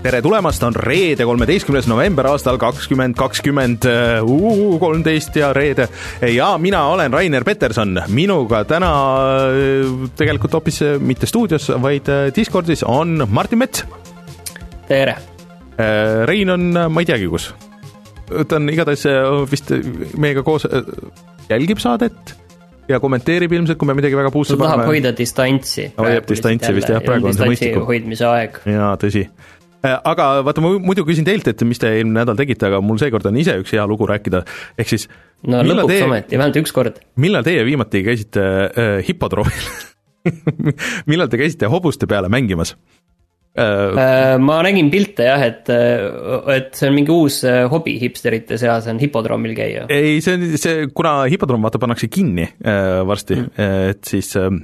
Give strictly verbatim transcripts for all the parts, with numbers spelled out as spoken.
tere tulemast, on reede, kolmeteistkümnes november aastal kakskümmend kakskümmend, uu, kolmteist ja reede. Ja mina olen Rainer Peterson, minuga täna tegelikult hoopis mitte stuudios, vaid Discordis on Martin Mets. Tere. Rein on, ma ei teagi kus. Ta on igatahes vist meiega koos jälgib saadet ja kommenteerib ilmselt, kui me midagi väga puusse paneme. Ta tahab hoida distantsi. Hoiab distantsi vist, jah, praegu on see mõistlikum. Hoidmise aeg. Jaa, tõsi. Aga vaata, ma muidu küsin teilt, et mis te eelmine nädal tegite, aga mul seekord on ise üks hea lugu rääkida. Ehk siis... No lõpuks teie, ometi, vähemalt üks kord. Millal teie viimati käisite äh, hipodroomil? Millal te käisite hobuste peale mängimas? Äh, ma nägin pilte jah, et, et see on mingi uus hobi hipsterite seas, on hipodroomil käia. Ei, see on see, kuna hipodroom vaata pannakse kinni äh, varsti, mm. et siis äh,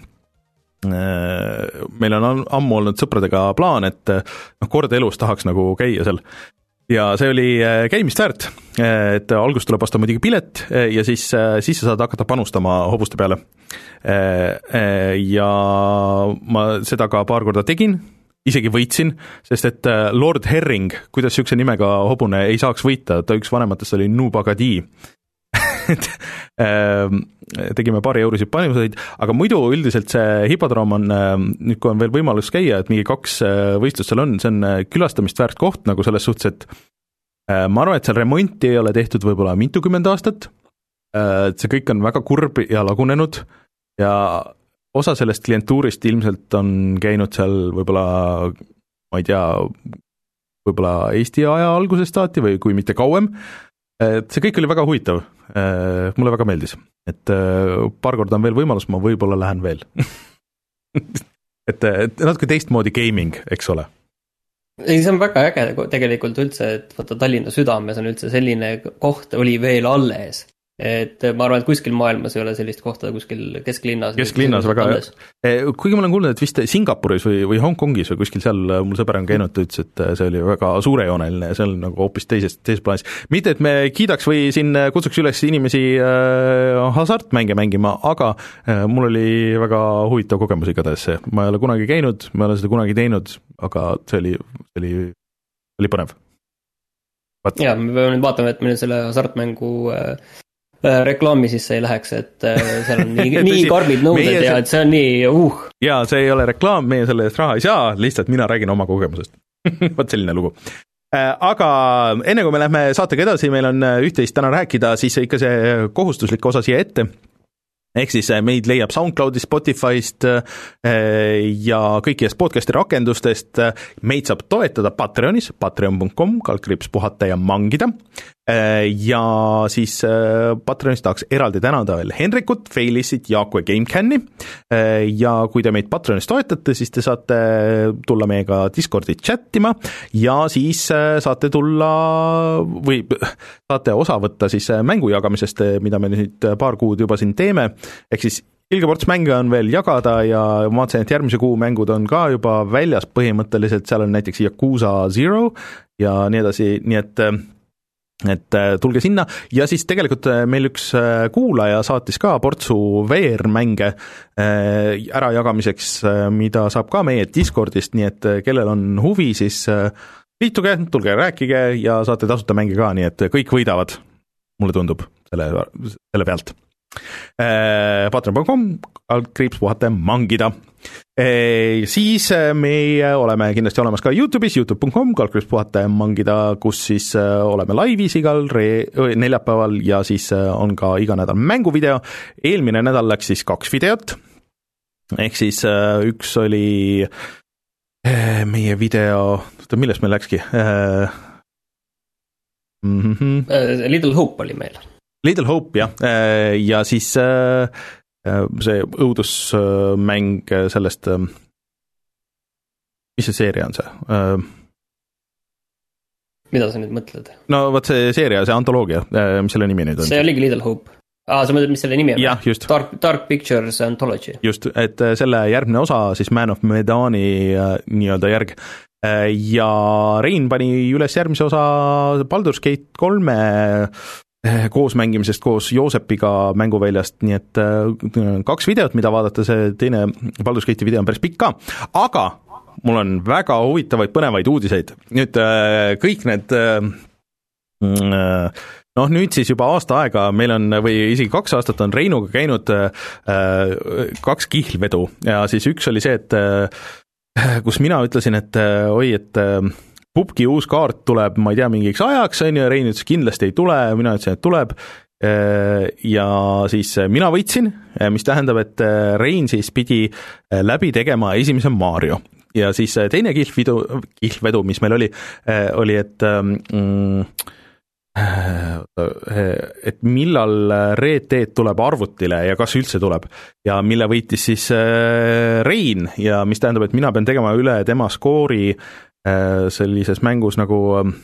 meil on ammu olnud sõpradega plaan, et noh, kord elus tahaks nagu käia seal. Ja see oli käimist väärt, et algust tuleb osta muidugi pilet ja siis, siis sa saad hakata panustama hobuste peale. Ja ma seda ka paar korda tegin, isegi võitsin, sest et Lord Herring, kuidas sükse nimega hobune ei saaks võita, ta üks vanematest oli Nubagadi. Tegime paari eurosid panuseid, aga muidu üldiselt see hipodroom on, nüüd kui on veel võimalus käia, et mingi kaks võistlust seal on, see on külastamist väärt koht nagu selles suhtes, et ma arvan, et seal remonti ei ole tehtud võib-olla mitukümmend aastat, see kõik on väga kurb ja lagunenud ja osa sellest klientuurist ilmselt on käinud seal võib-olla, ma ei tea, võib-olla Eesti aja algusest saati või kui mitte kauem, et see kõik oli väga huvitav, mulle väga meeldis, et paar korda on veel võimalus, ma võib-olla lähen veel. et, et natuke teistmoodi gaming, eks ole. Ei, see on väga äge tegelikult üldse, et vaata Tallinna südames on üldse selline koht oli veel alles. Et ma arvan, et kuskil maailmas ei ole sellist kohta kuskil kesklinnas. Kesklinnas väga, kuigi ma olen kuulnud, et vist Singapuris või, või Hongkongis või kuskil seal mul sõber on käinud, ta ütles, et see oli väga suurejooneline, see on nagu hoopis teisest, teises plaanis. Mitte, et me kiidaks või siin kutsuks üles inimesi äh, hasartmänge mängima, aga äh, mul oli väga huvitav kogemus igatahes see. Ma ei ole kunagi käinud, ma ei ole seda kunagi teinud, aga see oli, see oli, oli põnev. Vaat. Ja, me peame nüüd vaatama, et meil selle hasartmängu äh, reklaami sisse ei läheks, et seal on nii, nii karmid nõuded ja see... et see on nii uh. Jaa, see ei ole reklaam, meie selle eest raha ei saa, lihtsalt mina räägin oma kogemusest. Vaat selline lugu. Aga enne kui me lähme saatega edasi, meil on üht-teist täna rääkida, siis ikka see kohustuslik osa siia ette. Ehk siis meid leiab SoundCloudist, Spotify'st ja kõikidest podcasti rakendustest. Meid saab toetada Patreonis, patreon punkt com, kaldkriips puhata ja mangida. Ja siis Patreonis tahaks eraldi tänada veel Henrikut, Feilissit, Jaaku ja GameCami. Ja kui te meid Patreonis toetate, siis te saate tulla meiega Discordi chattima ja siis saate tulla või saate osa võtta siis mängu jagamisest, mida me nüüd paar kuud juba siin teeme. Ehk siis ilgeports mänge on veel jagada ja ma vaatasin, et järgmise kuu mängud on ka juba väljas põhimõtteliselt, seal on näiteks Yakuza Zero ja nii edasi, nii et et tulge sinna ja siis tegelikult meil üks kuulaja saatis ka portsu V R-mänge ära jagamiseks, mida saab ka meie Discordist, nii et kellel on huvi, siis liituge, tulge rääkige ja saate tasuta mänge ka, nii et kõik võidavad, mulle tundub, selle, selle pealt. patreon punkt com, kaldkriips puhata mangida. E, siis me oleme kindlasti olemas ka YouTube'is, youtube punkt com, kaldkriips puhata mangida, kus siis oleme laivis igal re- neljapäeval ja siis on ka iga nädal mänguvideo. Eelmine nädal läks siis kaks videot, ehk siis üks oli meie video, millest meil läkski? Mm-hmm. Little Hope oli meil. Little Hope, jah, ja siis see õudusmäng sellest, mis see seeria on see? Mida sa nüüd mõtled? No võt see seeria, see antoloogia, mis selle nimi nüüd on? See oligi Little Hope. Ah, sa mõtled, mis selle nimi on? Jah, just. Dark, Dark Pictures Anthology. Just, et selle järgmine osa, siis Man of Medani nii-öelda järg. Ja Rein pani üles järgmise osa Baldur's Gate kolme koos mängimisest koos Joosepiga mänguväljast, nii et kaks videot, mida vaadata, see teine Baldur's Gate'i video on päris pikk ka, aga mul on väga huvitavaid, põnevaid uudiseid. Nüüd kõik need, noh nüüd siis juba aasta aega meil on, või isegi kaks aastat on Reinuga käinud kaks kihlvedu ja siis üks oli see, et kus mina ütlesin, et oi, et pubki uus kaart tuleb, ma ei tea, mingiks ajaks, on ju, Rein ütles kindlasti ei tule, mina ütlesin, et tuleb, ja siis mina võitsin, mis tähendab, et Rein siis pidi läbi tegema esimese Mario ja siis teine kihlvedu, kihlvedu, mis meil oli, oli, et mm, et millal Red Dead tuleb arvutile ja kas üldse tuleb ja mille võitis siis Rein ja mis tähendab, et mina pean tegema üle tema skoori sellises mängus nagu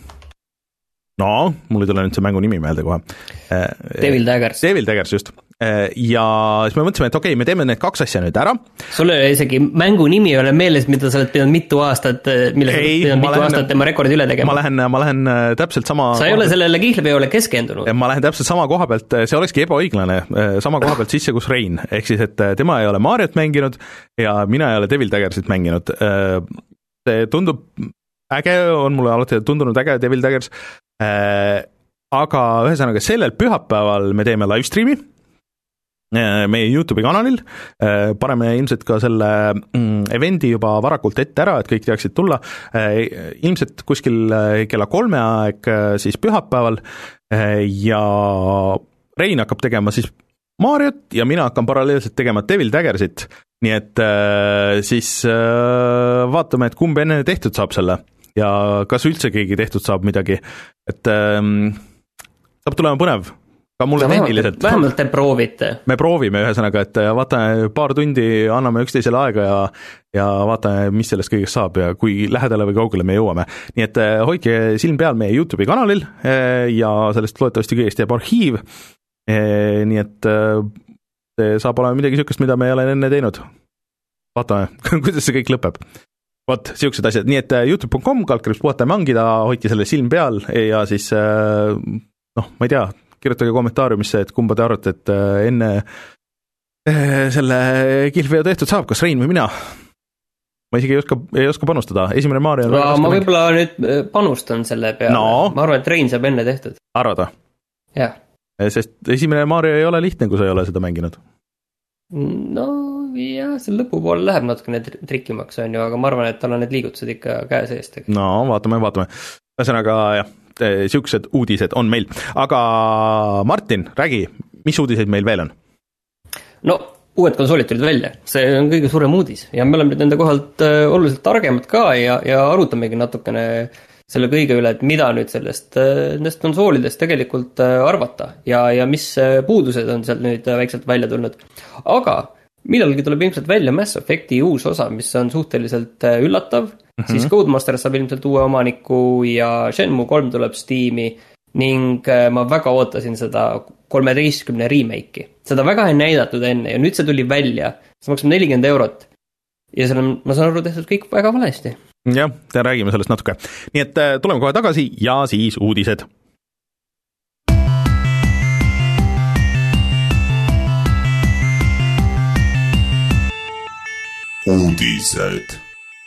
no, mul ei tule nüüd see mängu nimi meelde kohe. Devil Daggers. Devil Daggers, just. Ja siis me mõtlesime, et okei, okay, me teeme need kaks asja nüüd ära. Sul ei isegi mängu nimi ei ole meeles, mida sa oled pidanud mitu aastat, mille ei, sa oled mitu lähen, aastat tema rekordi üle tegema. Ma lähen, ma lähen täpselt sama... Sa ei ole sellele kihlveole keskendunud. Ma lähen täpselt sama koha pealt, see olekski ebaõiglane, sama koha pealt sisse, kus Rein. Ehk siis, et tema ei ole Mariot mänginud ja mina ei ole Devil Daggersit mänginud. See tundub äge, on mulle alati tundunud äge Devil Daggers, äh, aga ühesõnaga sellel pühapäeval me teeme live streami äh, meie YouTube'i kanalil, äh, paneme ilmselt ka selle mm, eventi juba varakult ette ära, et kõik teaksid tulla, äh, ilmselt kuskil kella kolme aeg siis pühapäeval äh, ja Rein hakkab tegema siis Mariot ja mina hakkan paralleelselt tegema Devil Daggersit, nii et äh, siis äh, vaatame, et kumb enne tehtud saab selle ja kas üldse keegi tehtud saab midagi, et ähm, saab tulema põnev, ka mulle tehniliselt. Vähemalt te proovite. Me proovime ühesõnaga, et vaatame paar tundi, anname üksteisele aega ja, ja vaatame, mis sellest kõigest saab ja kui lähedale või kaugele me jõuame. Nii et hoidke silm peal meie YouTube'i kanalil ja sellest loodetavasti kõigest jääb arhiiv, nii et see saab olema midagi niisugust, mida me ei ole enne teinud. Vaatame, kuidas see kõik lõpeb. Vot, siuksed asjad, nii et youtube dot com, kalkriips puhata ja mangida, hoidke selle silm peal ja siis, noh, ma ei tea, kirjutage kommentaariumisse, et kumba te arvate, et enne selle kihlveo tehtud saab, kas Rein või mina? Ma isegi ei oska, ei oska panustada, esimene Mario no, ma võib-olla nüüd panustan selle peale, no. Ma arvan, et Rein saab enne tehtud. Arvada? Jah. Sest esimene Mario ei ole lihtne, kui sa ei ole seda mänginud. No jah, see lõpupoole läheb natukene trikimaks, on ju, aga ma arvan, et tal on need liigutused ikka käe seest. No vaatame, vaatame. Ühesõnaga, jah, siuksed uudised on meil. Aga Martin, räägi, mis uudiseid meil veel on? No, uued konsoolid tulid välja. See on kõige suurem uudis. Ja me oleme nüüd nende kohalt oluliselt targemad ka ja, ja arutamegi natukene selle kõige üle, et mida nüüd sellest, nendest konsoolidest tegelikult arvata ja, ja mis puudused on sealt nüüd väikselt välja tulnud. Aga millalgi tuleb ilmselt välja Mass Effecti uus osa, mis on suhteliselt üllatav, mm-hmm. siis Codemaster saab ilmselt uue omaniku ja Shenmue kolm tuleb Steam'i ning ma väga ootasin seda kolmeteistkümne remake'i. Seda väga ei näidatud enne ja nüüd see tuli välja, see maksab nelikümmend eurot ja seal on, ma saan aru, tehtud kõik väga valesti. Jah, räägime sellest natuke. Nii et tuleme kohe tagasi ja siis uudised. Uudised.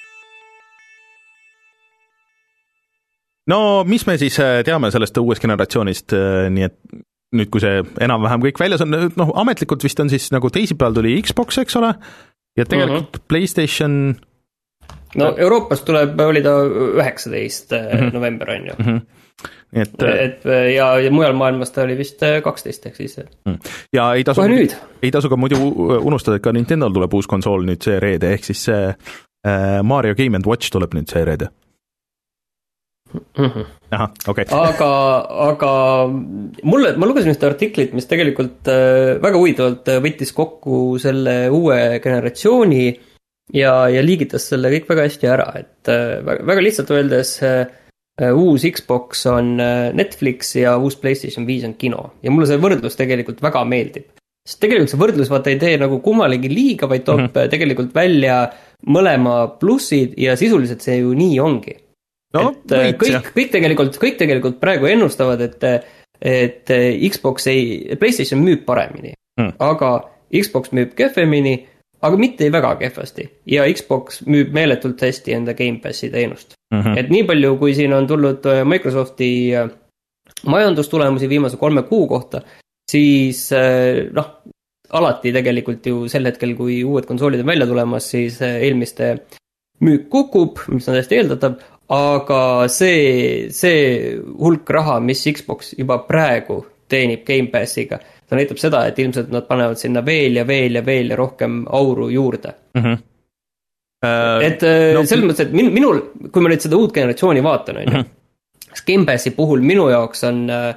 No mis me siis teame sellest uuest generatsioonist, nii et nüüd kui see enam-vähem kõik väljas on, noh ametlikult vist on siis nagu teisipäeval tuli Xbox, eks ole, ja tegelikult mm-hmm. PlayStation... No Euroopas tuleb, oli ta üheksateist mm-hmm. november on ju. Mm-hmm. Et, et, ja, ja mujal maailmas ta oli vist kaksteist ehk siis. Ja ei tasu, ei tasu ka muidu unustada, et ka Nintendol tuleb uus konsool nüüd see reede, ehk siis see Mario Game and Watch tuleb nüüd see reede. Mm-hmm. Aha, okay. aga, aga mulle, ma lugesin ühte artiklit, mis tegelikult väga huvitavalt võttis kokku selle uue generatsiooni ja, ja liigitas selle kõik väga hästi ära, et väga, väga lihtsalt öeldes uus Xbox on Netflix ja uus PlayStation viis on kino ja mulle see võrdlus tegelikult väga meeldib, sest tegelikult see võrdlus vaata ei tee nagu kummalegi liiga, vaid toob mm-hmm. tegelikult välja mõlema plussid ja sisuliselt see ju nii ongi. No, et võits, kõik, kõik, tegelikult, kõik tegelikult praegu ennustavad, et, et Xbox ei, PlayStation müüb paremini, mm. aga Xbox müüb kehvemini aga mitte väga kehvasti ja Xbox müüb meeletult hästi enda Gamepassi teenust mm-hmm. et nii palju, kui siin on tulnud Microsofti majandustulemusi viimase kolme kuu kohta, siis noh, alati tegelikult ju sel hetkel, kui uued konsoolid on välja tulemas, siis eelmiste müük kukub, mis on täiesti eeldatav, aga see, see hulk raha, mis Xbox juba praegu teenib Gamepassiga, ta näitab seda, et ilmselt nad panevad sinna veel ja veel ja veel ja rohkem auru juurde. Mm-hmm. Uh, et no, selles mõttes, et min, minul, kui ma nüüd seda uut generatsiooni vaatan, on mm-hmm. ju, Gamepassi puhul minu jaoks on uh,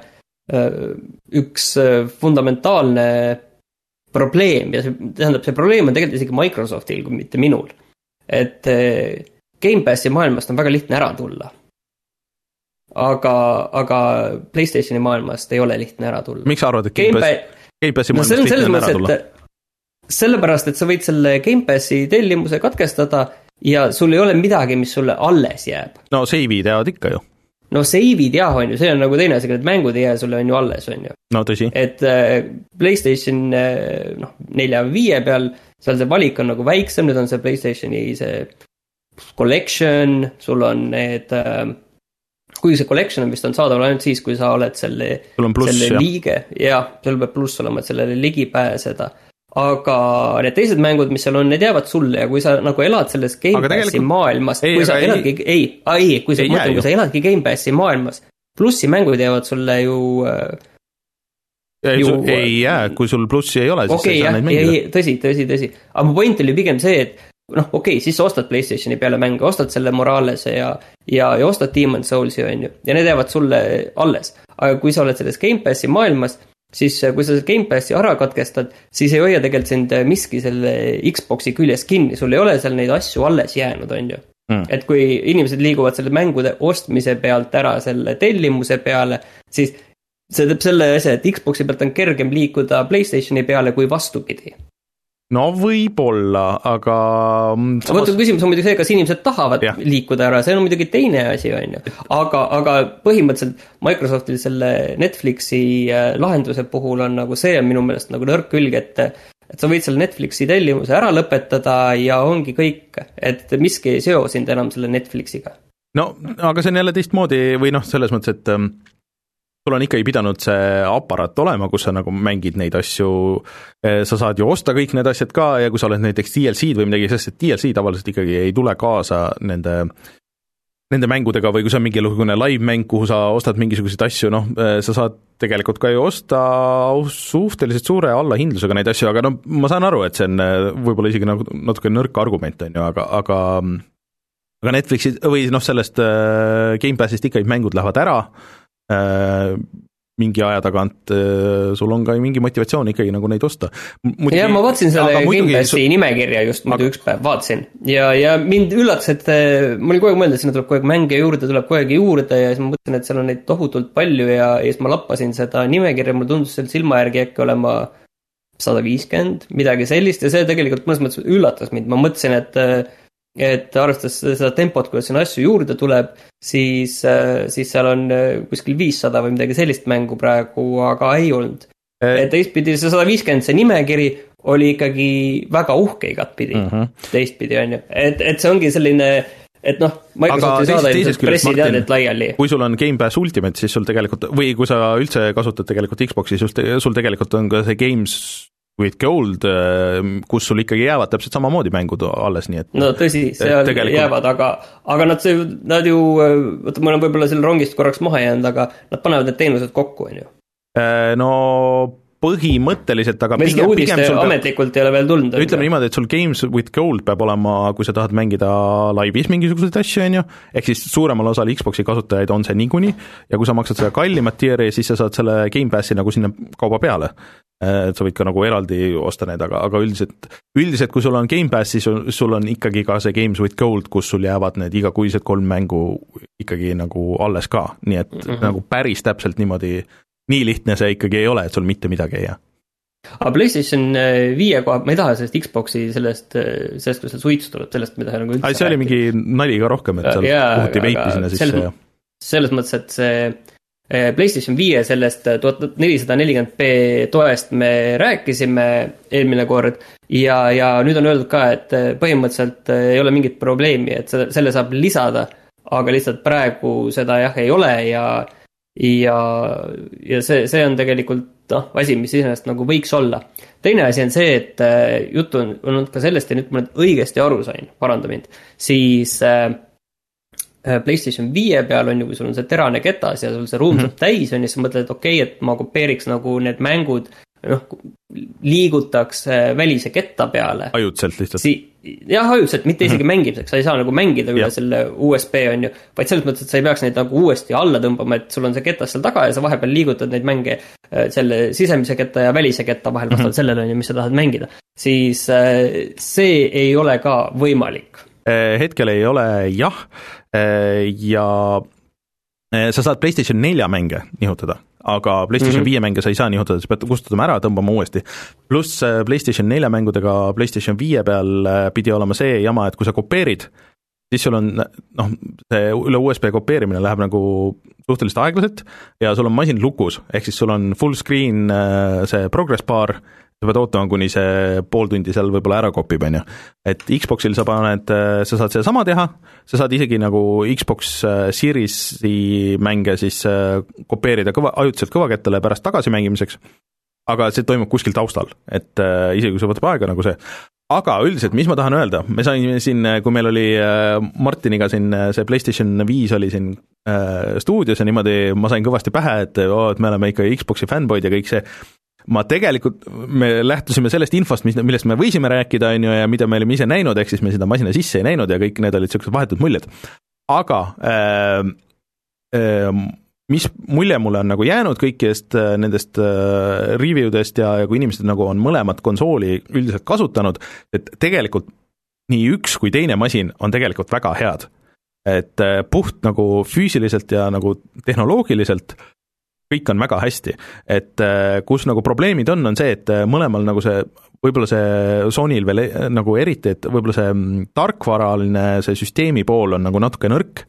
üks fundamentaalne probleem ja see, tähendab, see probleem on tegelikult isegi Microsoftil, kui mitte minul. Et Gamepassi maailmast on väga lihtne ära tulla. Aga, aga PlayStationi maailmast ei ole lihtne ära tulla. Miks sa arvad, et Gamepass, Gamepassi maailmast no, lihtne on ära tulla? Sellepärast, et sa võid selle Gamepassi tellimuse katkestada ja sul ei ole midagi, mis sulle alles jääb. No save'id jäävad ikka ju. No save'id jah, on ju, see on nagu teine asi, et mängud ei jää sulle on ju alles, on ju. No tõsi. Et äh, PlayStation äh, noh, nelja viie peal, seal see valik on nagu väiksem, nüüd on see PlayStationi see collection, sul on need, äh, kuigi see collection on vist on saadaval ainult siis, kui sa oled selle, plus, selle jah. liige, ja sul peab pluss olema, et sellele ligi pääseda. Aga need teised mängud, mis seal on, need jäävad sulle ja kui sa nagu elad selles Gamepassi tegelikult... maailmas, ei, kui sa eladki, ei, ei, kui sa, mõtlen, kui sa eladki Gamepassi maailmas, plussi mängud jäävad sulle ju... Ei, ju sul, ei jää, kui sul plussi ei ole, siis okay, ei saa neid mängida. Ei, tõsi, tõsi, tõsi. Aga mu point oli pigem see, et noh, okei, okay, siis sa ostad PlayStationi peale mänge, ostad selle Moralese ja, ja, ja ostad Demon's Soulsi, on ju, ja need jäävad sulle alles. Aga kui sa oled selles Gamepassi maailmas, siis kui sa Gamepassi ära katkestad, siis ei hoia tegelikult sind miski selle Xboxi küljes kinni, sul ei ole seal neid asju alles jäänud, on ju. Mm. Et kui inimesed liiguvad selle mängude ostmise pealt ära selle tellimuse peale, siis see teeb selle asja, et Xboxi pealt on kergem liikuda PlayStationi peale kui vastupidi. No võib-olla, aga... Samas... Võtta küsimus on muidugi see, kas inimesed tahavad ja. liikuda ära, see on muidugi teine asi, on ju. Aga, aga põhimõtteliselt Microsoftil selle Netflixi lahenduse puhul on nagu see on minu meelest nagu nõrk külg, et, et sa võid selle Netflixi tellimuse ära lõpetada ja ongi kõik, et miski ei seo sind enam selle Netflixiga. No, aga see on jälle teistmoodi või noh, selles mõttes, et... sul on ikkagi pidanud see aparaat olema, kus sa nagu mängid neid asju, sa saad ju osta kõik need asjad ka ja kui sa oled näiteks D L C-d või midagi, sest et D L C tavaliselt ikkagi ei tule kaasa nende, nende mängudega või kui see on mingi live-mäng, kuhu sa ostad mingisuguseid asju, noh, sa saad tegelikult ka ju osta suhteliselt suure allahindlusega neid asju, aga no ma saan aru, et see on võib-olla isegi nagu natuke nõrk argument, on ju, aga, aga aga Netflixi või noh, sellest Gamepassist ikkagi mängud lähevad ära, mingi aja tagant sul on ka mingi motivatsioon ikkagi nagu neid osta. Muidugi, ja ma vaatasin selle Gamepassi su... nimekirja just muidu aga... üks päev, vaatasin ja, ja mind üllatas, et ma olin kogu aeg mõelda, et sinna tuleb kogu aeg mänge juurde, tuleb kogu aeg juurde ja siis ma mõtlesin, et seal on neid tohutult palju ja, ja siis ma lappasin seda nimekirja, mul tundus seal silma järgi äkki olema sada viiskümmend, midagi sellist ja see tegelikult mõnes mõttes üllatas mind, ma mõtlesin, et et arvestades seda tempot, kuidas sinna asju juurde tuleb, siis, siis seal on kuskil viissada või midagi sellist mängu praegu, aga ei olnud. Et teistpidi see sada viiskümmend, see nimekiri oli ikkagi väga uhke igatpidi, mm-hmm. teistpidi on ju. Et, et see ongi selline, et noh, Microsoft ei saada ilmselt pressiteadet laiali. Kui sul on Game Pass Ultimate, siis sul tegelikult, või kui sa üldse kasutad tegelikult Xboxi, sul, sul tegelikult on ka see Games with Gold, kus sul ikkagi jäävad täpselt samamoodi mängud alles, nii et... No tõsi, seal tegelikult... jäävad, aga, aga nad, see, nad ju, võtta, ma olen võib-olla selle rongist korraks maha jäänud, aga nad panevad need teenused kokku, on ju? No põhimõtteliselt, aga meil seda uudist ametlikult ei ole veel tulnud. Ütleme niimoodi, et sul Games with Gold peab olema, kui sa tahad mängida laivis mingisuguseid asju, on ju, ehk siis suuremal osal Xboxi kasutajaid on see niikuni, ja kui sa maksad seda kallimat tieri, siis sa saad selle Game Passi nagu sinna kauba peale. Et sa võid ka nagu eraldi osta need, aga, aga üldiselt, üldiselt kui sul on Game Pass, siis sul, sul on ikkagi ka see Games with Gold, kus sul jäävad need igakuised kolm mängu ikkagi nagu alles ka, nii et mm-hmm. nagu päris täpselt niimoodi, nii lihtne see ikkagi ei ole, et sul mitte midagi ei jää. Aga PlayStation viie koha, ma ei taha sellest Xboxi sellest, sellest kui seal suits tuleb, sellest, mida nagu üldse Ai, see oli mingi nali ka rohkem, et seal ja, puhuti veipi sinna sisse. Selles, selles mõttes, et see PlayStation viie sellest tuhat nelisada nelikümmend p toest me rääkisime eelmine kord ja, ja nüüd on öeldud ka, et põhimõtteliselt ei ole mingit probleemi, et selle saab lisada, aga lihtsalt praegu seda jah ei ole ja, ja, ja see, see on tegelikult noh, asi, mis iseenesest nagu võiks olla. Teine asi on see, et juttu on olnud ka sellest ja nüüd ma nüüd õigesti aru sain, paranda mind, siis äh, PlayStation viie peal on ju, kui sul on see terane ketas ja sul see ruum saab täis on ja siis mõtled, et okei, okay, et ma kopeeriks nagu need mängud, noh, liigutaks välise ketta peale. Ajutselt lihtsalt. Si- jah, ajutselt, mitte isegi mängimiseks, sa ei saa nagu mängida üle selle U S B on ju, vaid selles mõttes, et sa ei peaks neid nagu uuesti alla tõmbama, et sul on see ketas seal taga ja sa vahepeal liigutad neid mänge selle sisemise ketta ja välise ketta vahel vastavalt sellele on ju, mis sa tahad mängida. Siis see ei ole ka võimalik. Hetkel ei ole jah ja sa saad PlayStation nelja mänge nihutada, aga PlayStation viie mm-hmm. mänge sa ei saa nihutada, sa pead kustutama ära, tõmbama uuesti. Pluss PlayStation nelja mängudega PlayStation viie peal pidi olema see jama, et kui sa kopeerid, siis sul on, noh, see üle U S B kopeerimine läheb nagu suhteliselt aeglaselt ja sul on masin lukus, ehk siis sul on full screen see progress bar, sa pead ootama, kuni see pool tundi seal võib-olla ära kopib, on ju. Et Xboxil sa paned, sa saad seda sama teha, sa saad isegi nagu Xbox Seriesi mänge siis kopeerida kõva, ajutiselt kõvakettale pärast tagasi mängimiseks, aga see toimub kuskil taustal, et äh, isegi kui see võtab aega nagu see. Aga üldiselt, mis ma tahan öelda, me saime siin, kui meil oli äh, Martiniga siin see PlayStation viis oli siin äh, stuudios ja niimoodi ma sain kõvasti pähe, et, oh, et me oleme ikka Xboxi fanboyd ja kõik see. Ma tegelikult, me lähtusime sellest infost, mis, millest me võisime rääkida, on ju, ja mida me olime ise näinud, ehk siis me seda masina sisse ei näinud ja kõik need olid sellised vahetud muljed. Aga äh, äh, mis mulje mulle on nagu jäänud kõikidest äh, nendest äh, reviewdest ja, ja kui inimesed nagu on mõlemat konsooli üldiselt kasutanud, et tegelikult nii üks kui teine masin on tegelikult väga head. Et äh, puht nagu füüsiliselt ja nagu tehnoloogiliselt kõik on väga hästi, et kus nagu probleemid on, on see, et mõlemal nagu see, võib-olla see Sonyl veel nagu eriti, et võib-olla see tarkvaraline, see süsteemi pool on nagu natuke nõrk,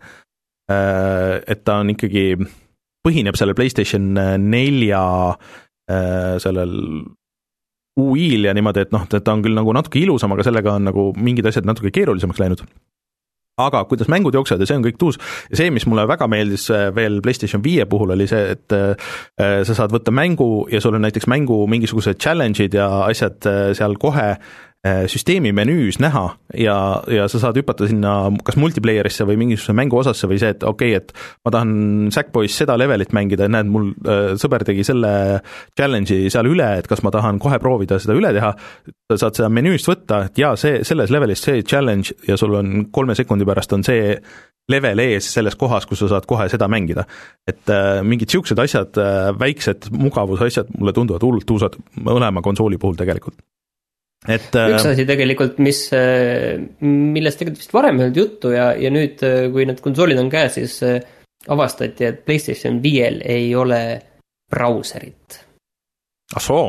et ta on ikkagi, põhineb selle PlayStation nelja sellel U I-l ja niimoodi, et noh, ta on küll nagu natuke ilusam, aga sellega on nagu mingid asjad natuke keerulisemaks läinud. Aga kuidas mängud jooksevad ja see on kõik tuus ja see, mis mulle väga meeldis veel PlayStation viie puhul oli see, et sa saad võtta mängu ja sul on näiteks mängu mingisugused challenge'id ja asjad seal kohe süsteemi menüüs näha ja, ja sa saad hüpata sinna kas multiplayerisse või mingisuguse mängu osasse või see, et okei, okay, et ma tahan Sackboys seda levelit mängida, näed, mul äh, sõber tegi selle challenge'i seal üle, et kas ma tahan kohe proovida seda üle teha, sa saad seda menüüst võtta, et jaa, see, selles levelis see challenge ja sul on kolme sekundi pärast on see level ees selles kohas, kus sa saad kohe seda mängida. Et äh, mingid siuksed asjad, äh, väiksed mugavusasjad mulle tunduvad hullult tuusad mõlema konsooli puhul tegelikult. Et, üks asi tegelikult, mis, millest tegelikult vist varem ei olnud juttu ja, ja nüüd, kui need konsoolid on käes, siis avastati, et PlayStation viiel ei ole brauserit. Ah soo?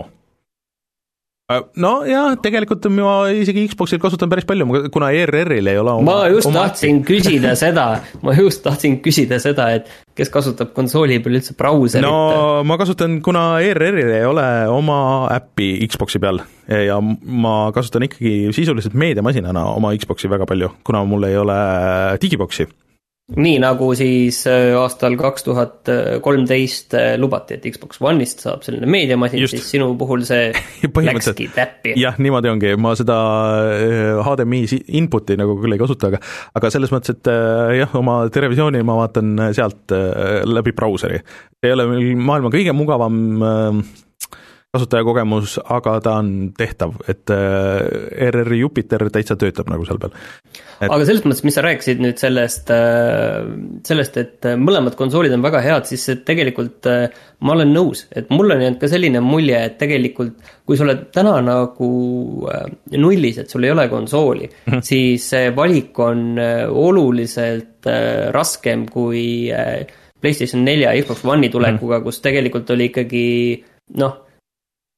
No jah, tegelikult ma isegi Xboxil kasutan päris palju, kuna E R R-il ei ole oma... Ma just oma tahtsin äppi. küsida seda, ma just tahtsin küsida seda, et kes kasutab konsooli peal üldse brauserit? No ma kasutan, kuna E R R-il ei ole oma äppi Xboxi peal ja ma kasutan ikkagi sisuliselt meediamasinana oma Xboxi väga palju, kuna mul ei ole digiboxi. Nii nagu siis aastal kaks tuhat kolmteist lubati, et Xbox One'ist saab selline meediamasin, siis sinu puhul see läkski täppi. Jah, niimoodi ongi, ma seda H D M I inputi nagu küll ei kasuta, aga, aga selles mõttes, et jah, oma televisiooni ma vaatan sealt läbi brauseri. See ei ole maailma kõige mugavam kasutajakogemus, aga ta on tehtav, et E R R Jupiter täitsa töötab nagu seal peal. Et... Aga selles mõttes, mis sa rääkisid nüüd sellest, sellest, et mõlemad konsoolid on väga head, siis tegelikult ma olen nõus, et mul on jäänud ka selline mulje, et tegelikult kui sa oled täna nagu nullis, et sul ei ole konsooli, mm-hmm. siis valik on oluliselt raskem kui PlayStation nelja ja Xbox One'i tulekuga, mm-hmm. kus tegelikult oli ikkagi noh,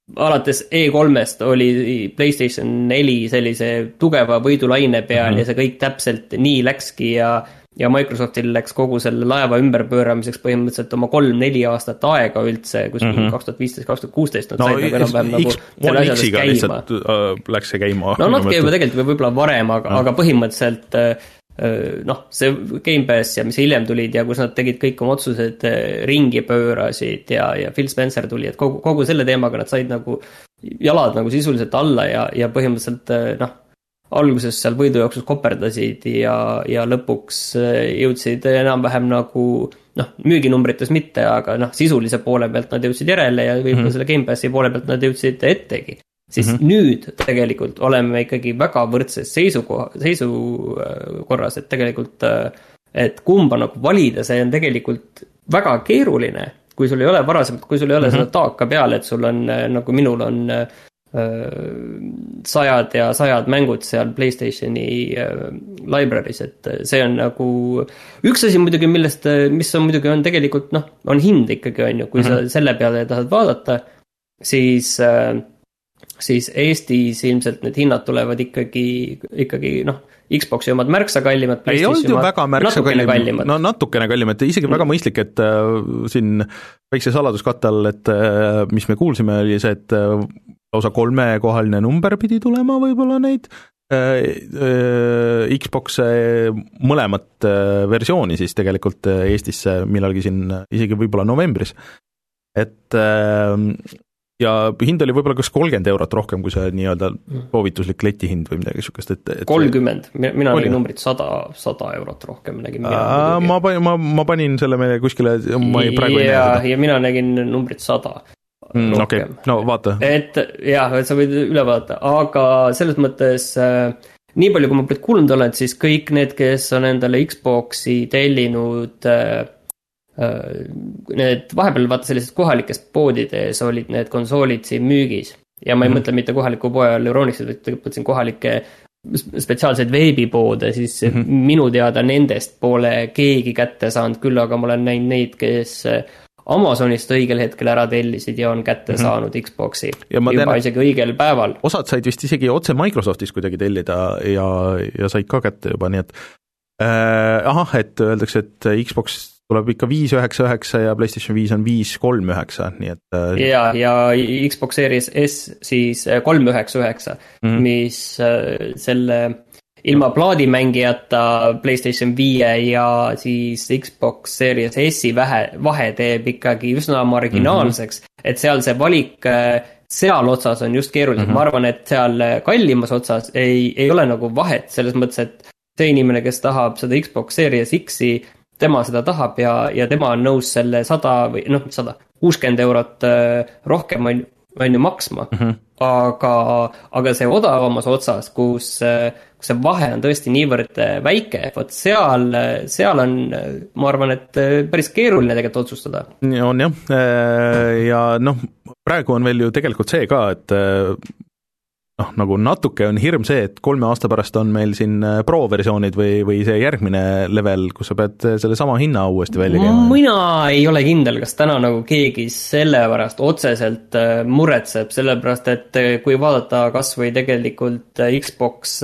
alates E kolmest oli PlayStation neli sellise tugeva võidulaine peal mm-hmm. ja see kõik täpselt nii läkski ja, ja Microsoftil läks kogu selle laeva ümberpööramiseks põhimõtteliselt oma kolm-neli aastat aega üldse, kus mm-hmm. kaks tuhat viisteist kaks tuhat kuusteist nad no, said nagu enam-vähem nagu selle asjadest käima. Lihtsalt, uh, läks see käima. No natuke juba tegelikult võib-olla varem, aga, no. aga põhimõtteliselt noh, see Game Pass ja mis hiljem tulid ja kus nad tegid kõik oma otsused ringi pöörasid ja, ja Phil Spencer tuli, et kogu, kogu selle teemaga nad said nagu jalad nagu sisuliselt alla ja, ja põhimõtteliselt noh, alguses seal võidujooksus koperdasid ja, ja lõpuks jõudsid enam-vähem nagu noh, müüginumbrites mitte, aga noh, sisulise poole pealt nad jõudsid järele ja võib-olla mm-hmm. selle Game Passi poole pealt nad jõudsid ettegi. Siis mm-hmm. nüüd tegelikult oleme ikkagi väga võrdses seisukoha, seisukorras, et tegelikult, et kumba nagu valida, see on tegelikult väga keeruline, kui sul ei ole varasemalt, kui sul ei ole mm-hmm. seda taaka peal, et sul on, nagu minul on sajad ja sajad mängud seal PlayStationi library's, et see on nagu üks asi muidugi, millest, mis on muidugi on tegelikult, noh, on hind ikkagi on ju, kui mm-hmm. sa selle peale tahad vaadata, siis siis Eestis ilmselt need hinnad tulevad ikkagi, ikkagi noh, Xboxi omad märksa kallimad, PlayStation omad natukene kallimad. No natukene kallimad, isegi väga mõistlik, et äh, siin väikse saladuskatte all, et äh, mis me kuulsime, oli see, et äh, lausa kolmekohaline number pidi tulema võib-olla neid äh, äh, Xbox mõlemat äh, versiooni siis tegelikult Eestisse millalgi siin isegi võib-olla novembris. Et äh, ja hind oli võib-olla kas kolmkümmend eurot rohkem, kui see nii-öelda soovituslik letihind või midagi sükest, et, et kolmkümmend, mina nägin numbrit sada, sada eurot rohkem nägin mina Aa, ma, panin, ma, ma panin selle meile kuskile, ma ei, praegu ei näe seda. Ja mina nägin numbrit sada mm, okei, okay. No vaata. Et jah, et sa võid üle vaadata, aga selles mõttes äh, nii palju, kui ma pole kuulnud olen, siis kõik need, kes on endale Xboxi tellinud äh, need vahepeal vaata sellised kohalikest poodides olid need konsoolid siin müügis ja ma ei mm-hmm. mõtle mitte kohaliku poe all Euronixid, vaid tegelikult siin kohalike spetsiaalseid veebipoode, siis mm-hmm. minu teada nendest pole keegi kätte saanud, küll aga ma olen näinud neid, kes Amazonist õigel hetkel ära tellisid ja on kätte mm-hmm. saanud Xboxi ja juba tean, isegi õigel päeval. Osad said vist isegi otse Microsoftis kuidagi tellida ja, ja said ka kätte juba, nii et äh, ahah, et öeldakse, et Xbox tuleb ikka viis üheksa üheksa ja PlayStation viis on viis kolm üheksa, nii et ja, ja Xbox Series S siis kolm üheksa üheksa, mm-hmm. mis selle ilma plaadimängijata PlayStation viie ja siis Xbox Series S-i vahe, vahe teeb ikkagi üsna marginaalseks, mm-hmm. et seal see valik seal otsas on just keeruline, mm-hmm. ma arvan, et seal kallimas otsas ei, ei ole nagu vahet, selles mõttes, et see inimene, kes tahab seda Xbox Series X-i tema seda tahab ja, ja tema on nõus selle sada või noh, sada, kuuskümmend eurot rohkem on, on ju maksma, mm-hmm. aga, aga see odavamas otsas, kus, kus see vahe on tõesti niivõrd väike, võt seal, seal on, ma arvan, et päris keeruline tegelikult otsustada. On jah, ja noh, praegu on veel ju tegelikult see ka, et noh, nagu natuke on hirm see, et kolme aasta pärast on meil siin pro-versioonid või, või see järgmine level, kus sa pead selle sama hinna uuesti välja käima. Mina ei ole kindel, kas täna nagu keegi selle pärast otseselt muretseb, sellepärast, et kui vaadata kas või tegelikult Xbox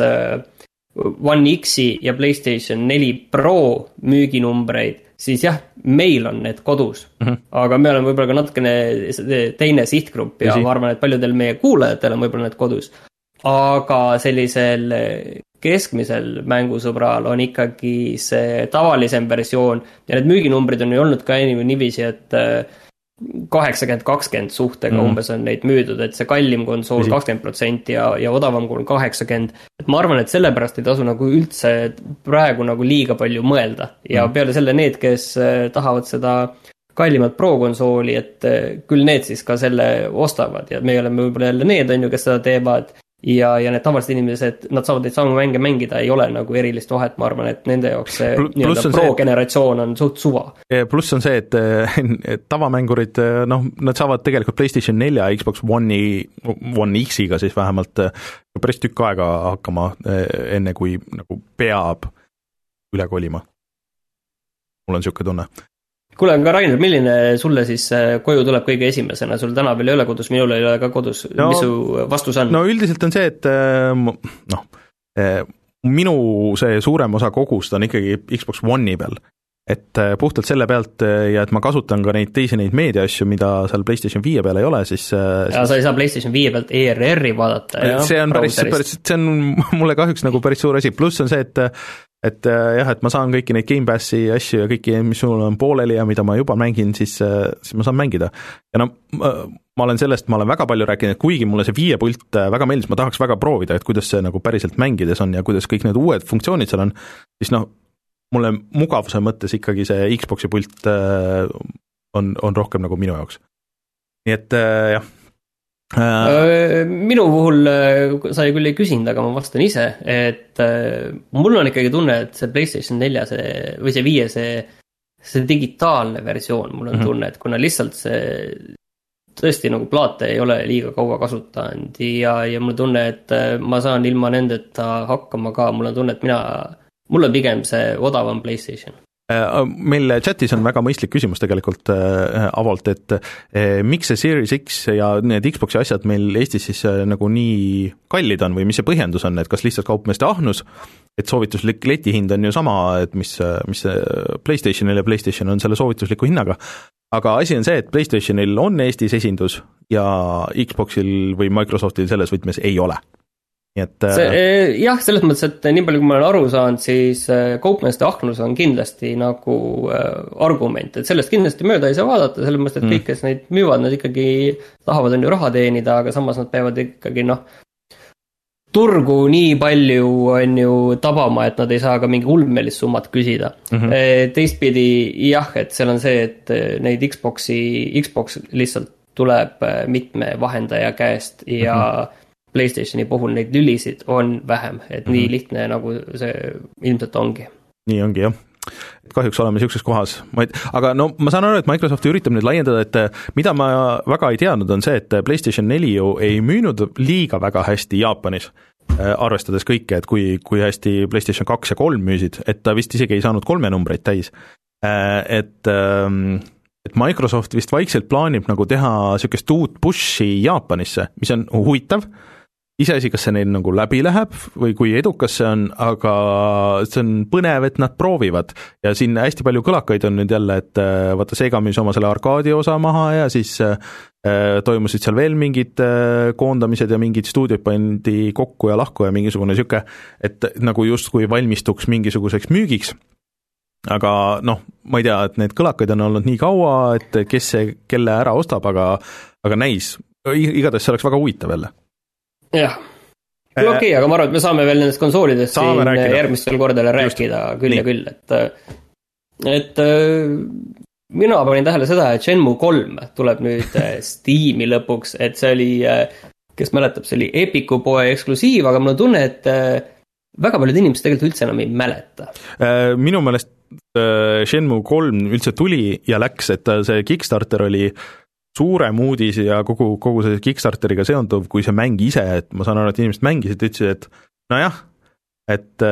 One X-i ja PlayStation neli Pro müüginumbreid, siis jah, meil on need kodus, mm-hmm. aga me oleme võib-olla ka natukene teine sihtgrupp ja Esi. Ma arvan, et paljudel meie kuulajatel on võib-olla need kodus. Aga sellisel keskmisel mängusõbral on ikkagi see tavalisem versioon ja need müüginumbrid on ju olnud ka niiviisi, et kaheksakümmend kakskümmend suhtega mm. umbes on neid müüdud, et see kallim konsool kakskümmend protsenti ja, ja odavam kui kaheksakümmend. Et ma arvan, et sellepärast ei tasu nagu üldse praegu nagu liiga palju mõelda. Ja mm. peale selle need, kes tahavad seda kallimat pro-konsooli, et küll need siis ka selle ostavad ja me oleme võib-olla jälle need, on ju, kes seda teevad. Ja, ja need tavalised inimesed, nad saavad neid samu mänge mängida, ei ole nagu erilist vahet, ma arvan, et nende jaoks see Pl- pro-generatsioon on suht suva. Pluss on see, et, et tavamängurid, noh, nad saavad tegelikult PlayStation nelja ja Xbox One'i, One X-iga siis vähemalt päris tükk aega hakkama, enne kui nagu peab üle kolima. Mul on siuke tunne. kuule, aga Rainer, milline sulle siis koju tuleb kõige esimesena, sul täna veel ei ole kodus, minul ei ole ka kodus, no, mis su vastus on? No üldiselt on see, et noh, minu see suurem osa kogust on ikkagi Xbox One'i peal, et puhtalt selle pealt ja et ma kasutan ka neid teisi neid meedia asju, mida seal PlayStation viie peal ei ole, siis ja siis... sa ei saa PlayStation viie pealt E R R-i vaadata, jah? See on päris, päris, see on mulle kahjuks nagu päris suur asi, pluss on see, et et jah, et ma saan kõiki neid Game Passi asju ja kõiki, mis mul on pooleli ja mida ma juba mängin, siis, siis ma saan mängida. Ja no ma olen sellest, ma olen väga palju rääkinud, et kuigi mulle see viie pult väga meeldis, ma tahaks väga proovida, et kuidas see nagu päriselt mängides on ja kuidas kõik need uued funktsioonid seal on, siis noh, mulle mugavuse mõttes ikkagi see Xboxi pult on, on rohkem nagu minu jaoks. Nii et jah. Minu puhul sa küll ei küsinud, aga ma vastan ise, et mul on ikkagi tunne, et see PlayStation nelja see, või see viie see, see digitaalne versioon, mul on mm-hmm. tunne, et kuna lihtsalt see tõesti nagu plaate ei ole liiga kaua kasutanud ja, ja mul on tunne, et ma saan ilma nendeta hakkama ka, mul on tunne, et mina, mul on pigem see odavam PlayStation. Meil chatis on väga mõistlik küsimus tegelikult äh, avalt, et äh, miks see Series X ja need Xboxi asjad meil Eestis siis äh, nagu nii kallid on või mis see põhjendus on, et kas lihtsalt kaupmeeste ahnus, et soovituslik letihind on ju sama, et mis, mis PlayStationil ja PlayStation on selle soovitusliku hinnaga, aga asi on see, et PlayStationil on Eestis esindus ja Xboxil või Microsoftil selles võtmes ei ole. Et, see, jah, selles mõttes, et nii palju kui ma olen aru saanud, siis kaupmeeste ahnus on kindlasti nagu argument, et sellest kindlasti mööda ei saa vaadata, selles mõttes, et mm. kõik, kes neid müüvad, nad ikkagi tahavad on ju raha teenida, aga samas nad peavad ikkagi noh, turgu nii palju on ju tabama, et nad ei saa ka mingi ulmelist summat küsida. Mm-hmm. Teistpidi jah, et seal on see, et neid Xboxi, Xbox lihtsalt tuleb mitme vahendaja käest ja mm-hmm. PlayStationi puhul neid lülisid on vähem, et mm-hmm. nii lihtne nagu see ilmselt ongi. Nii ongi, jah. Kahjuks oleme niisuguses kohas. Ma ei, aga no ma saan aru, et Microsoft üritab nüüd laiendada, et mida ma väga ei teadnud, on see, et PlayStation neli ju ei müünud liiga väga hästi Jaapanis, arvestades kõike, et kui, kui hästi PlayStation kaks ja kolm müüsid, et ta vist isegi ei saanud kolme numbreid täis. Et... et Microsoft vist vaikselt plaanib nagu teha niisugust uut pushi Jaapanisse, mis on huvitav, iseasi, kas see neil nagu läbi läheb või kui edukas see on, aga see on põnev, et nad proovivad ja siin hästi palju kõlakaid on nüüd jälle, et vaata Sega müüs oma selle arkaadi osa maha ja siis äh, toimusid seal veel mingid äh, koondamised ja mingid stuudiod pandi kokku ja lahku ja mingisugune niisugune, et nagu justkui valmistuks mingisuguseks müügiks. Aga noh, ma ei tea, et need kõlakaid on olnud nii kaua, et kes see kelle ära ostab, aga, aga näis, igatahes see oleks väga huvitav jälle. Jah, okei okay,, aga ma arvan, et me saame veel nendest konsoolidest siin rääkida. Järgmistel kordadel rääkida Just. küll nii. Ja küll, et, et mina panin tähele seda, et Shenmue kolm tuleb nüüd Steam'i lõpuks, et see oli, kes mäletab, see oli Epiku poe eksklusiiv, aga mul on tunne, et väga paljud inimesed tegelikult üldse enam ei mäleta. Minu meelest Shenmue kolm üldse tuli ja läks, et see Kickstarter oli suurem uudis ja kogu, kogu see Kickstarteriga seonduv, kui see mäng ise, et ma saan aru, et inimesed mängisid, ütlesid, et nojah, et,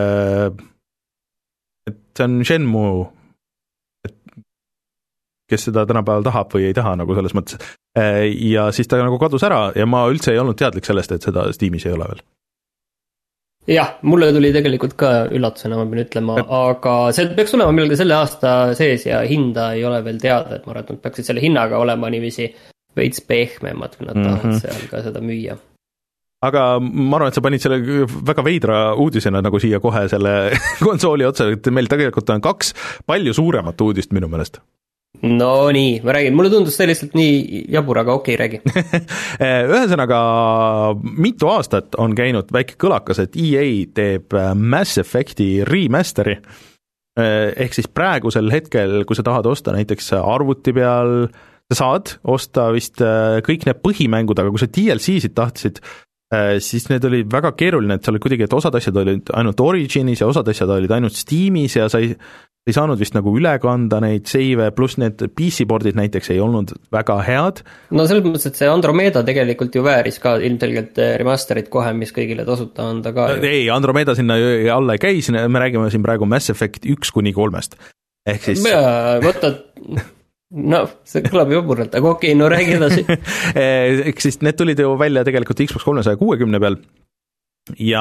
et see on Shenmue, et kes seda tänapäeval tahab või ei taha nagu selles mõttes. Ja siis ta nagu kadus ära ja ma üldse ei olnud teadlik sellest, et seda Steamis ei ole veel. Jah, mulle tuli tegelikult ka üllatusena, ma pean ütlema, aga see peaks olema millega selle aasta sees ja hinda ei ole veel teada, et ma arvan, et nad peaksid selle hinnaga olema niiviisi veits pehmemad, kui nad mm-hmm. tahavad seal ka seda müüa. Aga ma arvan, et sa panid selle väga veidra uudisena nagu siia kohe selle konsooli otsa, et meil tegelikult on kaks palju suuremat uudist minu meelest. No nii, ma räägin, mulle tundus see lihtsalt nii jabur, aga okei, räägi. Ühesõnaga, mitu aastat on käinud väike kõlakas, et E A teeb Mass Effecti remasteri, ehk siis praegusel hetkel, kui sa tahad osta näiteks arvuti peal, sa saad osta vist kõik need põhimängud, aga kui sa D L C-sid tahtsid, siis need olid väga keeruline, et seal oli kuidagi, et osad asjad olid ainult Originis ja osad asjad olid ainult Steamis ja sa ei ei saanud vist nagu üle kanda neid save, pluss need P C-boardid näiteks ei olnud väga head. No selles mõttes, et see Andromeda tegelikult ju vääris ka ilmselgelt remasterit kohe, mis kõigile tasuta anda ka. Ei, Andromeda sinna alla ei käi, me räägime siin praegu Mass Effect üks kuni kolmest. ehk siis võtta, no see kõlab joburalt, aga okei, no räägi edasi. ehk siis need tulid ju välja tegelikult Xbox kolmesaja kuuekümne peal ja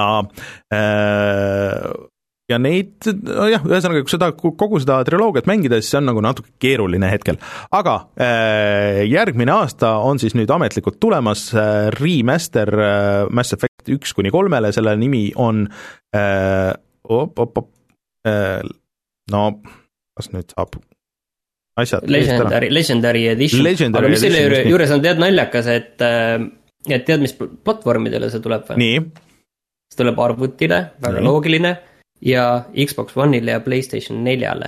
ja neid, no jah, ühesõnaga, kui seda, kogu seda triloogiat mängida, siis see on nagu natuke keeruline hetkel. Aga järgmine aasta on siis nüüd ametlikult tulemas remaster Mass Effect üks kuni kolmele, selle nimi on op, op, op, no kas nüüd saab asjad Legendary, Legendary Edition, Legendary aga mis selle edition, juures on tead naljakas, et, et tead, mis platvormidele see tuleb või? Nii. See tuleb arvutile, väga nii. Loogiline, ja Xbox One'ile ja PlayStation neljale.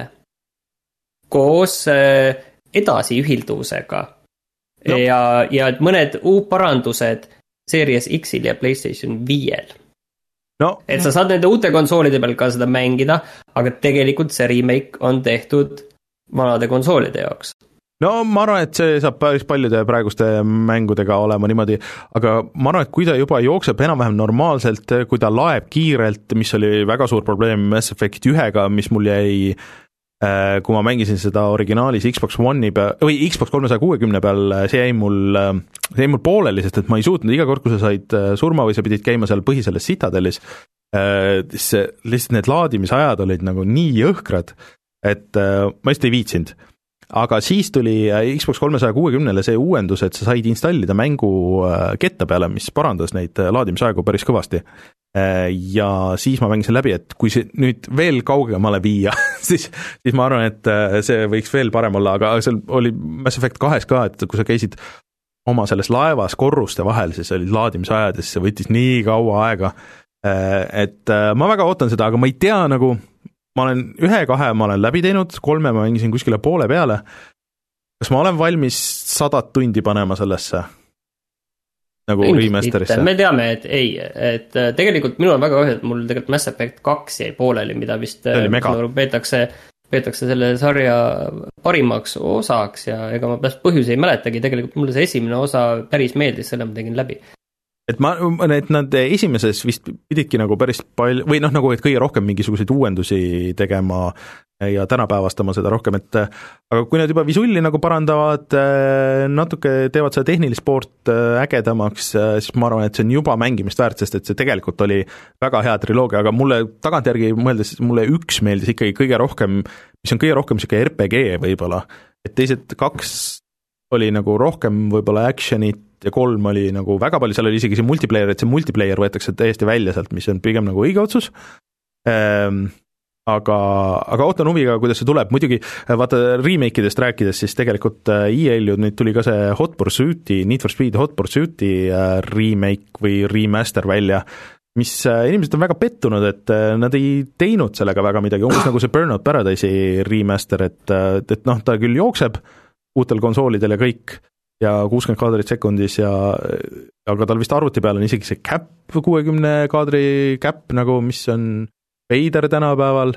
Koos edasiühilduvusega no. ja, ja mõned uudparandused Series X-il ja PlayStation viiel. No. Et sa saad nende uute konsoolide peal ka seda mängida, aga tegelikult see remake on tehtud vanade konsoolide jaoks. No ma arvan, et see saab päris paljude praeguste mängudega olema niimoodi, aga ma arvan, et kui ta juba jookseb enam-vähem normaalselt, kui ta laeb kiirelt, mis oli väga suur probleem Mass Effect ühega, mis mul jäi, kui ma mängisin seda originaalis Xbox One'i peal, või Xbox kolmesaja kuuekümne peal, see jäi mul, see jäi mul pooleli, sest et ma ei suutnud iga kord, kui sa said surma või sa pidid käima seal põhiselles Citadelis, see, lihtsalt need laadimisajad olid nagu nii jõhkrad, et ma just ei viitsinud. Aga siis tuli Xbox kolmesaja kuuekümnele see uuendus, et sa said installida mängu ketta peale, mis parandas neid laadimisaegu päris kõvasti. Ja siis ma mängisin läbi, et kui see nüüd veel kaugemale viia, siis, siis ma arvan, et see võiks veel parem olla, aga seal oli Mass Effect kahes ka, et kui sa käisid oma selles laevas korruste vahel, siis olid laadimisajad ja siis see võttis nii kaua aega. Et ma väga ootan seda, aga ma ei tea nagu ma olen ühe-kahe, ma olen läbi teinud, kolme ma mängisin kuskile poole peale. Kas ma olen valmis sadat tundi panema sellesse nagu remasterisse? Me teame, et ei, et tegelikult minul on väga kahju, et mul tegelikult Mass Effect kaks jäi pooleli, mida vist peetakse, peetakse selle sarja parimaks osaks ja ega ma pärast põhjus ei mäletagi, tegelikult mulle see esimene osa päris meeldis, selle ma tegin läbi. Et ma, et nad esimeses vist pididki nagu päris palju, või noh, nagu et kõige rohkem mingisuguseid uuendusi tegema ja tänapäevastama seda rohkem, et aga kui nad juba visulli nagu parandavad, natuke teevad seda tehnilist poolt ägedamaks, siis ma arvan, et see on juba mängimist väärt, sest et see tegelikult oli väga hea triloogia, aga mulle tagantjärgi mõeldes, mulle üks meeldis ikkagi kõige rohkem, mis on kõige rohkem siuke R P G võib-olla, et teised kaks oli nagu rohkem võib-olla actionit, ja kolm oli nagu väga palju, seal oli isegi see multiplayer, et see multiplayer võetakse täiesti välja sealt, mis on pigem nagu õige otsus, ehm, aga, aga ootan huviga, kuidas see tuleb, muidugi vaata remake'idest rääkides, siis tegelikult E A-l ju nüüd tuli ka see Hot Pursuit'i, Need for Speed Hot Pursuit'i remake või remaster välja, mis inimesed on väga pettunud, et nad ei teinud sellega väga midagi, umbes nagu see Burnout Paradise'i remaster, et, et noh, ta küll jookseb uutel konsoolidel ja kõik, ja kuuskümmend kaadrit sekundis ja aga tal vist arvuti peal on isegi see cap, kuuekümne kaadri cap nagu, mis on veider tänapäeval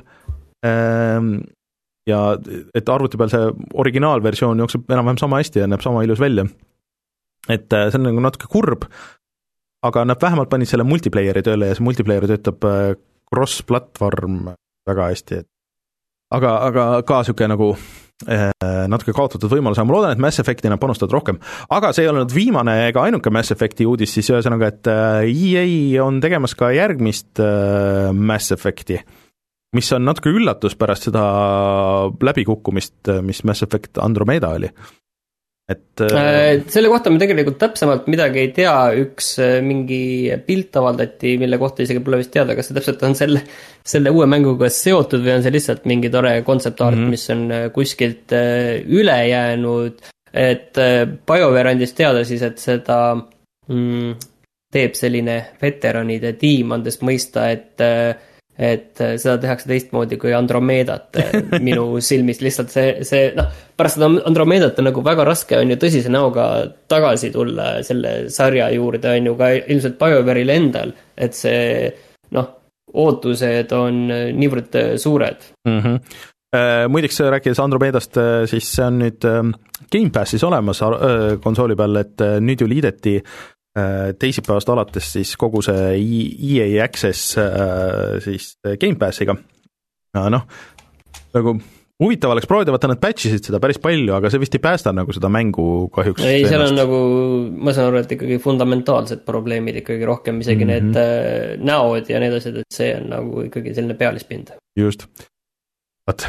ja et arvuti peal see originaalversioon jookseb enam-vähem sama hästi ja näeb sama ilus välja. Et see on nagu natuke kurb, aga nad vähemalt panid selle multiplayeri tööle ja see multiplayer töötab cross-platvorm väga hästi. Aga, aga ka siuke nagu natuke kaotatud võimalus, aga ma loodan, et Mass Effecti nad panustavad rohkem. Aga see ei olnud viimane ega ainuke Mass Effecti uudis, siis ühesõnaga, et E A on tegemas ka järgmist Mass Effecti, mis on natuke üllatus pärast seda läbikukkumist, mis Mass Effect Andromeda oli. Et selle kohta me tegelikult täpsemalt midagi ei tea, üks mingi pilt avaldati, mille kohta isegi pole vist teada, kas see täpselt on selle, selle uue mänguga seotud või on see lihtsalt mingi tore kontseptart, mm-hmm. mis on kuskilt üle jäänud, et BioWare andis teada siis, et seda mm, teeb selline veteranide tiim, andes mõista, et et seda tehakse teistmoodi kui Andromedat minu silmis, lihtsalt see, see noh, pärast seda Andromedat on nagu väga raske on ju tõsise näoga tagasi tulla selle sarja juurde, on ju ka ilmselt BioWare'il endal, et see noh, ootused on niivõrd suured. Mm-hmm. Muideks rääkides Andromedast, siis see on nüüd Game Passis olemas konsooli peal, et nüüd ju liideti teisipäevast alates siis kogu see E A Access siis Game Passiga. Noh, nagu huvitav oleks proovida, vaata nad patchisid seda päris palju, aga see vist ei päästa nagu seda mängu kahjuks. ei, seal on nagu, ma saan aru, et ikkagi fundamentaalsed probleemid ikkagi rohkem, isegi mm-hmm. need näod ja need asjad, et see on nagu ikkagi selline pealispind. Just, vaat.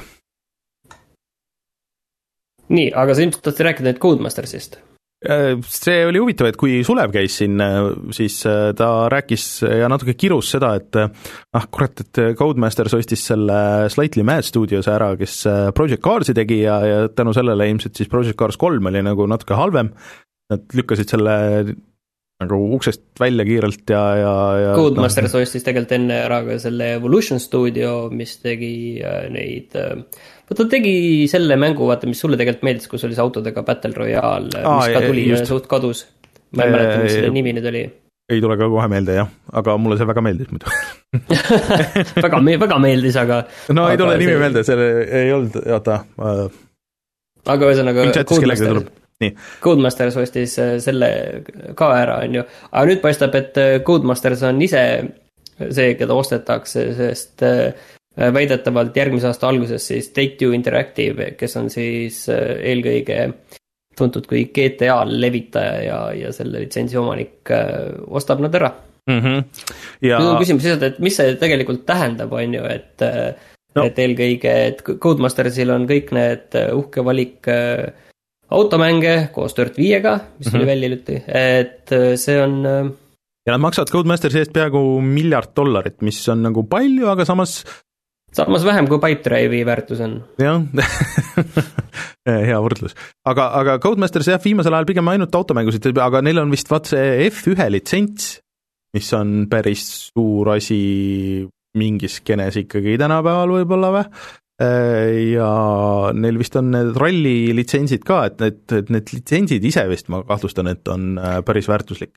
nii, aga sa ilmselt tahtsid rääkida nüüd Codemastersist. See oli huvitav, et kui Sulev käis siin, siis ta rääkis ja natuke kirus seda, et ah, kurat, et Codemasters ostis selle Slightly Mad Studios ära, kes Project Carsi tegi ja, ja tänu sellele ilmselt siis Project Cars kolm oli nagu natuke halvem. Nad lükkasid selle nagu uksest välja kiirelt ja, ja, ja Codemasters no, ostis tegelikult enne ära ka selle Evolution Studio, mis tegi neid ta tegi selle mängu, vaata, mis sulle tegelikult meeldis, kus oli see autodega Battle Royale, mis Aa, ka tuli just. Suht kadus. Ma ei mäleta, mis selle nimi nüüd oli. Ei tule ka kohe meelde, jah. Aga mulle see väga meeldis muidu. väga, me, väga meeldis, aga... No aga ei tule nimi see... meelde, see ei olnud, jaata... Aga ühesõnaga Codemasters, Codemasters ostis selle ka ära, on ju. Aga nüüd paistab, et Codemasters on ise see, keda ostetakse, sest... väidetavalt järgmise aasta alguses siis Take-Two Interactive, kes on siis eelkõige tuntud kui G T A levitaja ja, ja selle litsentsi omanik, ostab nad ära. Mm-hmm. Ja... nüüd on küsimus lihtsalt, et mis see tegelikult tähendab, on ju, et, no. et eelkõige, et Codemastersil on kõik need uhke valik automänge koos Dirt viiega, mis mm-hmm. oli välja hiljuti, et see on... ja nad maksavad Codemastersi eest peaaegu miljard dollarit, mis on nagu palju, aga samas samas vähem kui Pipedrive'i väärtus on. jah, hea võrdlus. Aga, aga Codemasters jah, viimasel ajal pigem ainult automängusid, aga neil on vist vaat see F üks litsents, mis on päris suur asi mingis skenes ikkagi tänapäeval võib-olla või? Ja neil vist on need ralli litsentsid ka, et need, et need litsentsid ise vist ma kahtlustan, et on päris väärtuslik.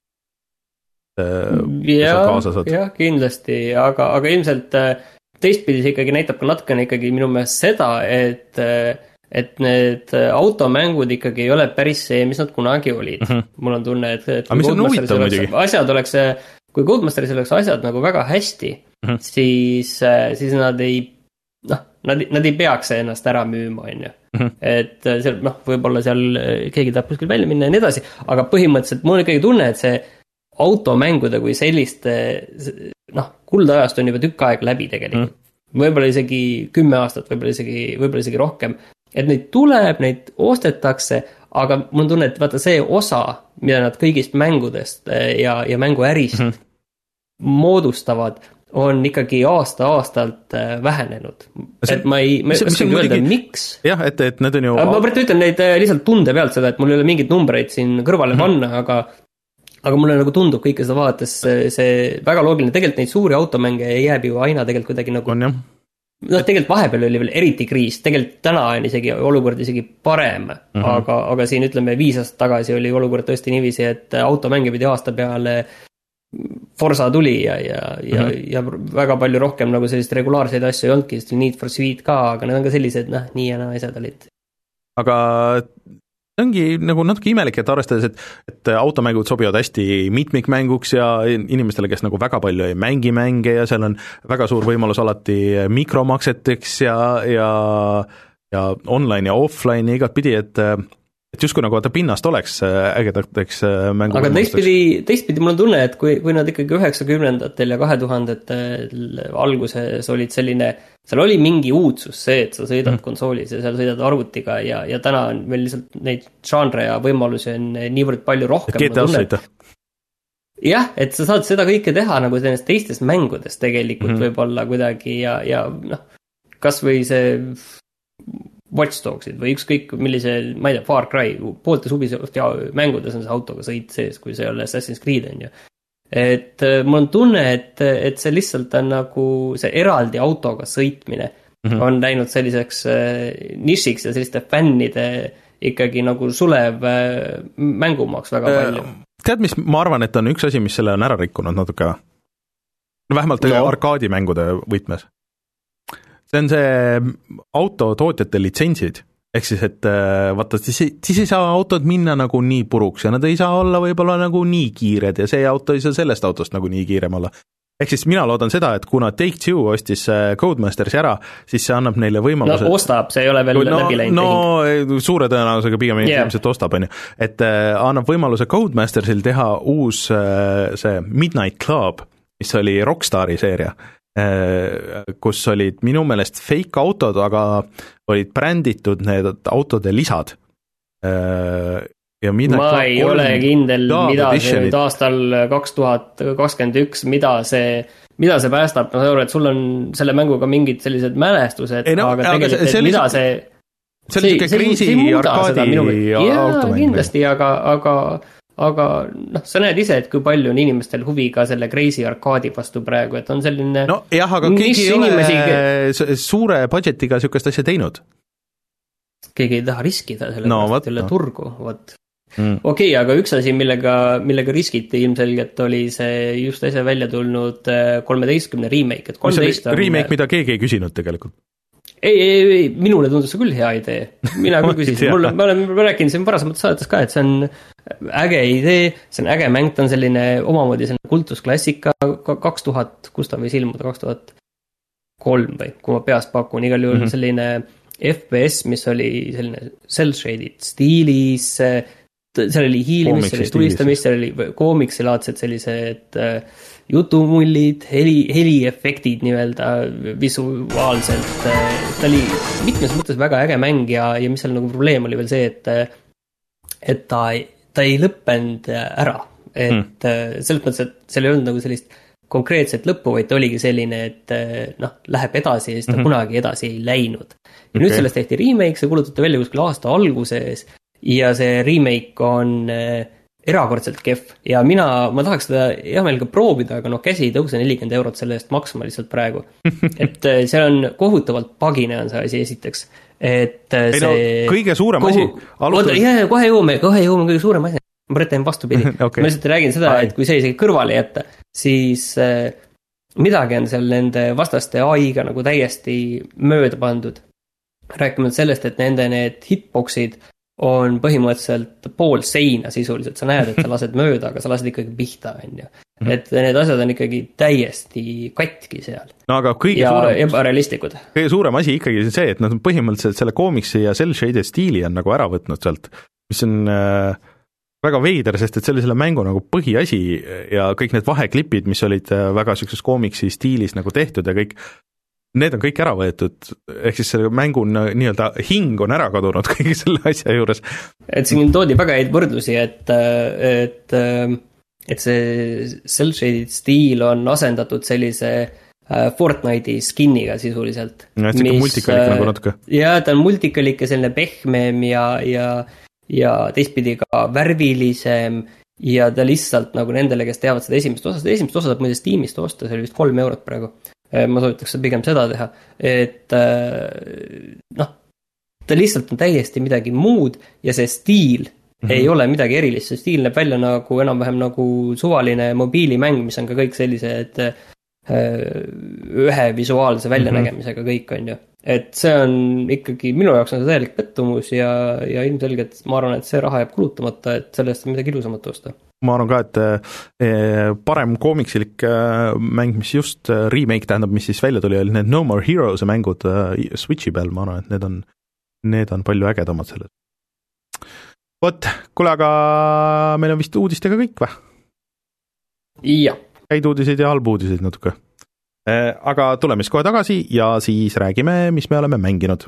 jah, jah, kindlasti, aga, aga ilmselt teistpidi see ikkagi näitab ka natukene ikkagi minu meelest seda, et, et need automängud ikkagi ei ole päris see, mis nad kunagi olid. Mm-hmm. Mul on tunne, et, et kui Codemastersil oleks, asjad oleks, kui Codemastersil oleks asjad nagu väga hästi, mm-hmm. siis, siis nad ei, noh, nad, nad ei peaks ennast ära müüma, on ju. Mm-hmm. Et seal, noh, võib-olla seal keegi tahab kuskil välja minna ja nii edasi, aga põhimõtteliselt mul on ikkagi tunne, et see automängude kui selliste, noh, kuldajast on juba tükk aeg läbi tegelikult. Mm. Võib-olla isegi kümme aastat, võib-olla isegi, võib-olla isegi rohkem. Et neid tuleb, neid ostetakse, aga mul on tunne, et vaata see osa, mida nad kõigist mängudest ja, ja mänguärist mm. moodustavad, on ikkagi aasta-aastalt vähenenud. See, et ma ei, ma ei oska öelda, miks. Jah, et, et need on ju... Ma pärit ütlen neid lihtsalt tunde pealt seda, et mul ei ole mingid numbreid siin kõrvale mm. panna, aga aga mulle nagu tundub kõike seda vaadates see, see väga loogiline, tegelikult neid suuri automänge jääb ju aina tegelikult kuidagi nagu, on, noh, tegelikult vahepeal oli veel eriti kriis, tegelikult täna on isegi olukord isegi parem, mm-hmm. aga, aga siin ütleme viis aastat tagasi oli olukord tõesti niiviisi, et automänge pidi aasta peale Forza tuli ja, ja, ja, mm-hmm. ja väga palju rohkem nagu sellist regulaarseid asju ei olnudki, sest Need for Speed ka, aga need on ka sellised, noh, nii ja naa asjad olid. Aga ongi nagu natuke imelik, et arvestades, et, et automängud sobivad hästi mitmikmänguks ja inimestele, kes nagu väga palju ei mängi mänge ja seal on väga suur võimalus alati mikromakseteks ja, ja, ja online ja offline ja igat pidi, et, et justkui nagu vaata pinnast oleks ägedateks mängu. aga teistpidi, teistpidi mul on tunne, et kui, kui nad ikkagi üheksakümnendatel ja kahe tuhandetel alguses olid selline, seal oli mingi uudsus see, et sa sõidad mm. konsoolis ja seal sõidad arvutiga ja, ja täna on veel lihtsalt neid žanre ja võimalusi on niivõrd palju rohkem. G T A sõita. jah, et sa saad seda kõike teha nagu nendest teistest mängudest tegelikult mm. võib-olla kuidagi ja, ja noh, kas või see Watch Dogsid või ükskõik millise, ma ei tea, Far Cry, pooltes Ubisoft ja mängudes on see autoga sõit sees, kui see ei ole Assassin's Creed, on ju. Et mul on tunne, et, et see lihtsalt on nagu see eraldi autoga sõitmine mm-hmm. on läinud selliseks nišiks ja selliste fännide ikkagi nagu sulev mängumaks väga palju. Tead, mis ma arvan, et on üks asi, mis selle on ära rikkunud natuke? No vähemalt no. arkaadimängude võtmes. See on see autotootjate litsentsid, ehk siis, et vaata, siis, siis ei saa autod minna nagu nii puruks ja nad ei saa olla võib-olla nagu nii kiired ja see auto ei saa sellest autost nagu nii kiirem olla. ehk siis mina loodan seda, et kuna Take-Two ostis Codemastersi ära, siis see annab neile võimaluse no ostab, see ei ole veel no, läbi läinud no tehing. Suure tõenäosusega pigem yeah. ilmselt ostab, on ju, et äh, annab võimaluse Codemastersil teha uus äh, see Midnight Club, mis oli Rockstari seeria, äh, kus olid minu meelest fake autod, aga olid bränditud need autode lisad äh, ja ma ei ole kindel, mida see nüüd aastal kaks tuhat kakskümmend üks, mida see, mida see päästab, no see arvan, et sul on selle mänguga mingid sellised mälestused, no, aga tegelikult, et mida see see oli siuke kriisi arkaadi automäng. Kindlasti, aga, aga, aga noh, sa näed ise, et kui palju on inimestel huvi ka selle kriisi arkaadi vastu praegu, et on selline no jah, aga keegi ei inimesi... ole suure budgetiga siukest asja teinud. Keegi ei taha riskida selle no, pärast jälle no. turgu, vot Mm. okei okay,, aga üks asi, millega, millega riskiti ilmselgelt oli see just äsja välja tulnud kolmeteistkümne remake, et kolmteist on remake, mida keegi ei küsinud tegelikult. Ei, ei, ei, minule tundus see küll hea idee. Mina küll küsisin, mul, ma olen rääkinud siin varasemalt saadetes ka, et see on äge idee, see on äge mäng, ta on selline omamoodi selline kultusklassika kaks tuhat, kus ta võis ilmuda, kaks tuhat kolm või kui ma peast pakun, igal juhul mm-hmm. selline F P S, mis oli selline cel-shaded stiilis, seal oli hiilimist, seal oli tulistamist, seal oli koomiksilaadset sellised äh, jutumullid, heli, heliefektid nii-öelda visuaalselt. Äh, ta oli mitmes mõttes väga äge mäng ja, ja mis seal nagu probleem oli veel see, et, et ta, ta ei lõppenud ära. Et hmm. selles mõttes, et seal ei olnud nagu sellist konkreetset lõppu, vaid ta oligi selline, et noh, läheb edasi ja siis ta hmm. kunagi edasi ei läinud. Ja okay. nüüd sellest tehti remake, see kulutati välja kuskil aasta alguses ja see remake on äh, erakordselt kehv ja mina, ma tahaks seda hea meil ka proovida, aga noh, käsi ei tõuse nelikümmend eurot selle eest maksma lihtsalt praegu. Et äh, see on kohutavalt pagine on see asi esiteks. Et äh, ei see... no, kõige suurem kohu... asi... Alustab... Jah, kohe jõuame, kohe jõuame kõige suurem asi. Ma mõtlen vastupidi. okay. Ma lihtsalt räägin seda, et kui see isegi kõrvale jätta, siis äh, midagi on seal nende vastaste A I-ga nagu täiesti mööda pandud. Rääkimata sellest, et nende need hitboxid on põhimõtteliselt pool seina sisuliselt, sa näed, et sa lased mööda, aga sa lased ikkagi pihta, on ju. Et need asjad on ikkagi täiesti katki seal. No aga kõige ja suurem, ebarealistlikud. Kõige suurem asi ikkagi see, et nad on põhimõtteliselt selle koomiksi ja cel-shaded stiili on nagu ära võtnud sealt, mis on äh, väga veider, sest et see oli selle mängu nagu põhiasi ja kõik need vaheklipid, mis olid äh, väga sellises koomiksi stiilis nagu tehtud ja kõik need on kõik ära võetud, ehk siis selle mängu nii-öelda hing on ära kadunud kõigi selle asja juures. Et siin toodi väga häid võrdlusi, et, et, et see cel-shaded stiil on asendatud sellise Fortnite'i skinniga sisuliselt. Ja, et see on multikalik nagu natuke. Ja ta on multikalik ja selline pehmem ja, ja, ja teistpidi ka värvilisem ja ta lihtsalt nagu nendele, kes teavad seda esimest osa, seda esimest osa saab muide Steamist osta, see oli vist kolm eurot praegu. Ma soovitaks pigem seda teha, et noh, ta lihtsalt on täiesti midagi muud ja see stiil mm-hmm. ei ole midagi erilist, see stiil näeb välja nagu enam-vähem nagu suvaline mobiilimäng, mis on ka kõik sellised ühe visuaalse väljanägemisega kõik on ju. Et see on ikkagi, minu jaoks on see täielik pettumus ja, ja ilmselgelt ma arvan, et see raha jääb kulutamata, et sellest on midagi ilusamat osta. Ma arvan ka, et parem koomiksilik mäng, mis just remake tähendab, mis siis välja tuli, oli need No More Heroes mängud Switchi peal, ma arvan, et need on, need on palju ägedamad selles. Vot, kuule, aga meil on vist uudistega kõik või? Jah. Häid uudiseid ja halb uudiseid natuke. Aga tuleme siis kohe tagasi ja siis räägime, mis me oleme mänginud.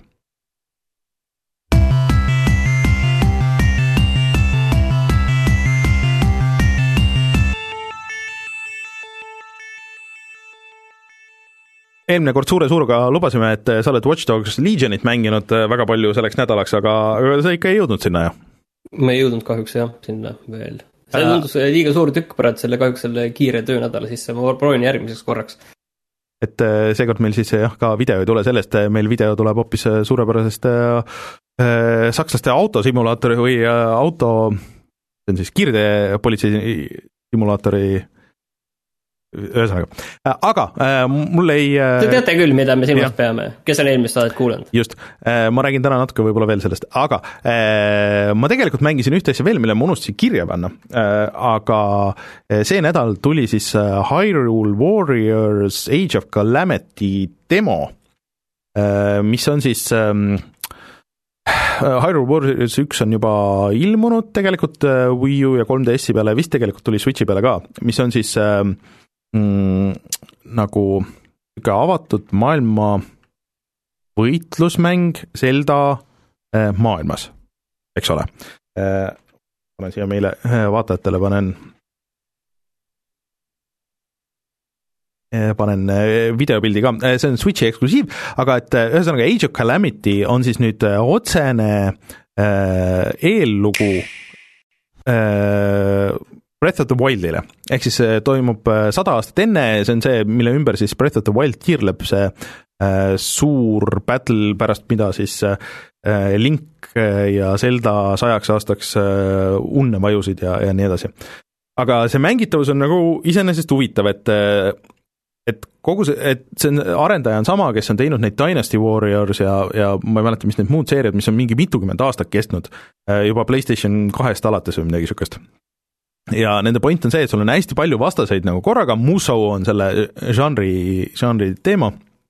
Eelmine kord suure suuruga lubasime, et sa oled Watch Dogs Legionit mänginud väga palju selleks nädalaks, aga sa ikka ei jõudnud sinna, jah? Ma ei jõudnud kahjuks, jah, sinna veel. See äh... tundus liiga suur tükk pärast selle kahjuks selle kiire töönädala sisse, ma proovin järgmiseks korraks. Et seekord meil siis jah, ka video ei tule sellest, meil video tuleb hoopis suurepärasest äh, sakslaste autosimulaatori või äh, auto, see on siis kiirteepolitsei simulaatori ühesõnaga, aga mul ei Te teate küll, mida me silmas peame, kes on eelmist saadet kuulanud. Just, ma räägin täna natuke võib-olla veel sellest, aga ma tegelikult mängisin ühte asja veel, mille ma unustasin kirja panna, aga see nädal tuli siis Hyrule Warriors Age of Calamity demo, mis on siis Hyrule Warriors üks on juba ilmunud tegelikult Wii U ja kolm D S-i peale, vist tegelikult tuli Switchi peale ka, mis on siis mm, nagu avatud maailma võitlusmäng Zelda maailmas, eks ole. Panen siia meile vaatajatele, panen panen videopildi ka, see on Switchi eksklusiiv, aga et ühesõnaga Age of Calamity on siis nüüd otsene eellugu Breath of the Wildile, ehk siis toimub sada aastat enne, see on see, mille ümber siis Breath of the Wild tiirleb, see suur battle, pärast mida siis Link ja Zelda sajaks aastaks unne vajusid ja, ja nii edasi. Aga see mängitavus on nagu iseenesest huvitav, et et kogu see, et see on, arendaja on sama, kes on teinud neid Dynasty Warriors ja, ja ma ei mäleta, mis need muud seeriad, mis on mingi mitukümmend aastat kestnud, juba PlayStation kahest alates või midagi sükest. Ja nende point on see, et sul on hästi palju vastaseid nagu korraga, Musou on selle žanri, žanri teema,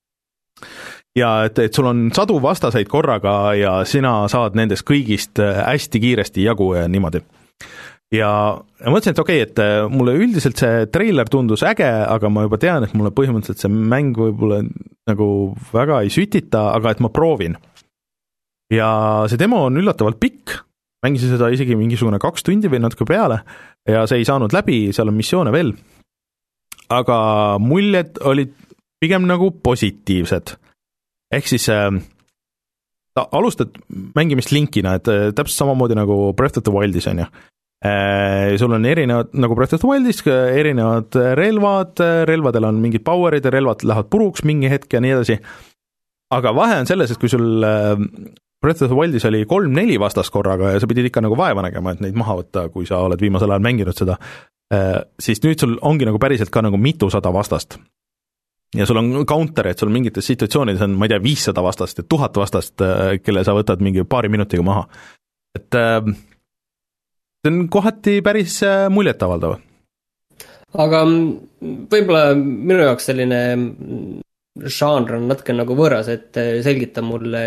ja et, et sul on sadu vastaseid korraga ja sina saad nendest kõigist hästi kiiresti jagu ja niimoodi. Ja ma mõtlesin, et okei, okay, et mulle üldiselt see treiler tundus äge, aga ma juba tean, et mulle põhimõtteliselt see mäng võib-olla nagu väga ei sütita, aga et ma proovin. Ja see demo on üllatavalt pikk, mängisin seda isegi mingisugune kaks tundi või natuke peale ja see ei saanud läbi, seal on missioone veel. Aga muljed olid pigem nagu positiivsed. Ehk siis äh, alustad mängimist linkina, et äh, täpselt samamoodi nagu Breath of the Wildis on ju. Sul on erinevad, nagu Breath of the Wildis, erinevad relvad, relvadel on mingid powerid ja relvad lähevad puruks mingi hetk ja nii edasi. Aga vahe on selles, et kui sul Breath of the Wildis oli kolm-neli vastast korraga ja sa pidid ikka nagu vaeva nägema, et neid maha võtta, kui sa oled viimasel ajal mänginud seda, siis nüüd sul ongi nagu päriselt ka nagu mitusada vastast. Ja sul on counter, et sul mingites situatsioonides on, ma ei tea, viissada vastast ja tuhat vastast, kelle sa võtad mingi paari minutiga maha. Et see on kohati päris muljetavaldav. Aga võib-olla minu jaoks selline žanr on natuke nagu võõras, et selgita mulle,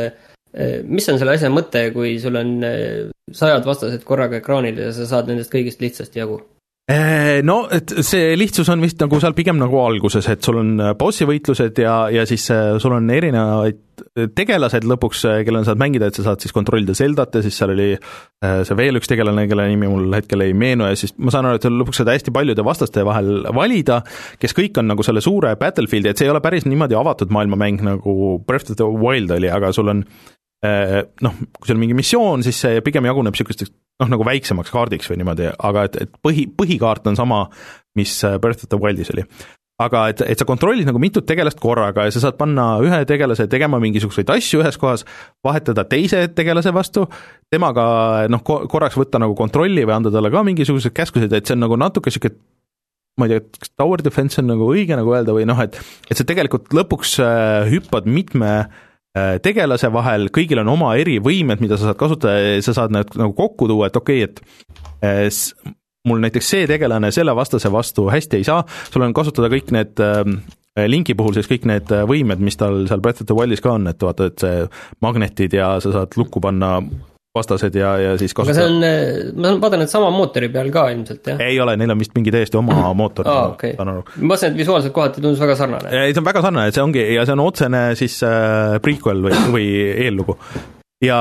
et mis on selle asja mõte, kui sul on sajad vastased korraga ekraanil ja sa saad nendest kõigist lihtsasti jagu? No, et see lihtsus on vist nagu seal pigem nagu alguses, et sul on bossi võitlused ja, ja siis sul on erinevaid tegelased lõpuks, kellel saad mängida, et sa saad siis kontrollida Zeldat ja siis seal oli see veel üks tegelane, kelle nimi mul hetkel ei meenu ja siis ma saan aru, et lõpuks saad hästi paljude vastaste vahel valida, kes kõik on nagu selle suure Battlefieldi, et see ei ole päris niimoodi avatud maailmamäng nagu Breath of the Wild oli, aga sul on noh, kui seal on mingi missioon, siis see pigem jaguneb niisugusteks noh, nagu väiksemaks kaardiks või niimoodi, aga et, et põhi, põhikaart on sama, mis Breath of the Wildis oli. Aga et, et sa kontrollid nagu mitut tegelast korraga ja sa saad panna ühe tegelase tegema mingisuguseid asju ühes kohas, vahetada teise tegelase vastu, temaga noh, korraks võtta nagu kontrolli või anda talle ka mingisugused käskused, et see on nagu natuke siuke, ma ei tea, kas tower defense on nagu õige nagu öelda või noh, et, et sa tegelikult lõpuks hüppad mitme tegelase vahel, kõigil on oma eri võimed, mida sa saad kasutada ja sa saad need nagu kokku tuua, et okei, okay, et mul näiteks see tegelane selle vastase vastu hästi ei saa, sul on kasutada kõik need linki puhul siis kõik need võimed, mis tal seal Breath of the Wildis ka on, et vaata, et see magnetid ja sa saad lukku panna vastased ja, ja siis kasutada. Aga see on, ma vaatan, et sama mootori peal ka ilmselt, jah? Ei ole, neil on vist mingi täiesti oma mootor. Aa, okei. Ma mõtlesin, et visuaalselt kohati tundus väga sarnane. Ei, see on väga sarnane, see ongi, ja see on otsene siis äh, prequel või, või eellugu. Ja,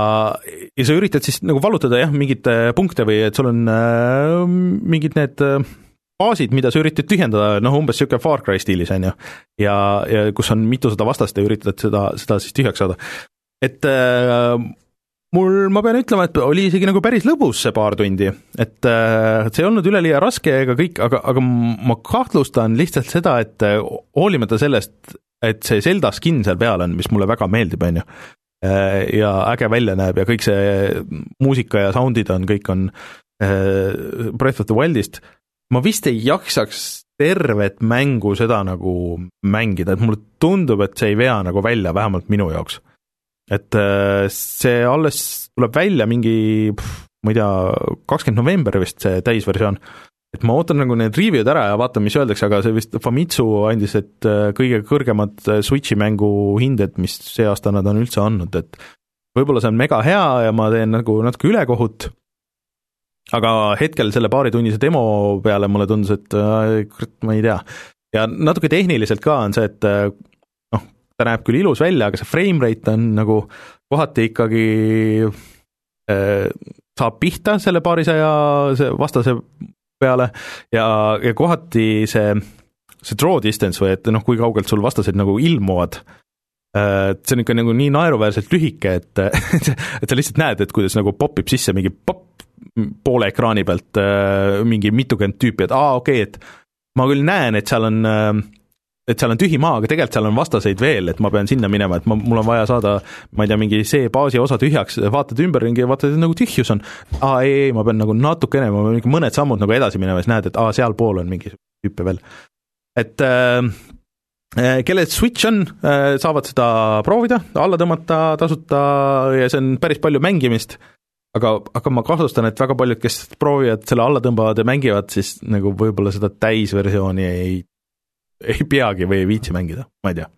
ja sa üritad siis nagu valutada jah, mingid punkte või et sul on äh, mingid need äh, baasid, mida sa üritad tühjendada, noh umbes siuke Far Cry stiilis on ju, ja, ja kus on mitusada vastast ja üritad seda, seda siis tühjaks saada. Et äh, mul, ma pean ütlema, et oli isegi nagu päris lõbus see paar tundi, et äh, see ei olnud üleliia raske ega kõik, aga, aga ma kahtlustan lihtsalt seda, et hoolimata sellest, et see Zelda skin seal peal on, mis mulle väga meeldib, on ju, ja äge välja näeb ja kõik see muusika ja soundid on, kõik on äh, Breath of the Wildist, ma vist ei jaksaks tervet mängu seda nagu mängida, et mulle tundub, et see ei vea nagu välja, vähemalt minu jaoks. Et see alles tuleb välja mingi, ma ei tea, kakskümmend november vist see täisversioon, et ma ootan nagu need review'd ära ja vaatan, mis öeldakse, aga see vist Famitsu andis, et kõige kõrgemad Switchi mängu hinded, mis see aasta nad on üldse andnud, et võib-olla see on mega hea ja ma teen nagu natuke ülekohut, aga hetkel selle paaritunnise demo peale mulle tundus, et äh, ma ei tea. Ja natuke tehniliselt ka on see, et noh, ta näeb küll ilus välja, aga see frame rate on nagu kohati ikkagi äh, saab pihta selle paarisaja see vastase peale ja, ja kohati see, see draw distance või et noh, kui kaugelt sul vastased nagu ilmuvad, see on ikka nagu nii naeruväärselt lühike, et, et, et sa lihtsalt näed, et kuidas nagu popib sisse mingi pop poole ekraani pealt mingi mitukümmend tüüpi, et aa, okei, okay, et ma küll näen, et seal on et seal on tühi maa, aga tegelikult seal on vastaseid veel, et ma pean sinna minema, et ma, mul on vaja saada, ma ei tea, mingi see baasi osa tühjaks, vaatad ümberringi ja vaatad, et nagu tühjus on, aa ei, ei, ma pean nagu natukene, ma pean mingi mõned sammud nagu edasi minema, siis näed, et aa, seal pool on mingi tüüpe veel. Et äh, kellel Switch on, äh, saavad seda proovida, alla tõmmata, tasuta ja see on päris palju mängimist, aga, aga ma kahtlustan, et väga paljud, kes proovivad selle alla tõmbavad ja mängivad, siis nagu võib-olla seda täisversiooni ei ei peagi või ei viitsi mängida, ma ei tea.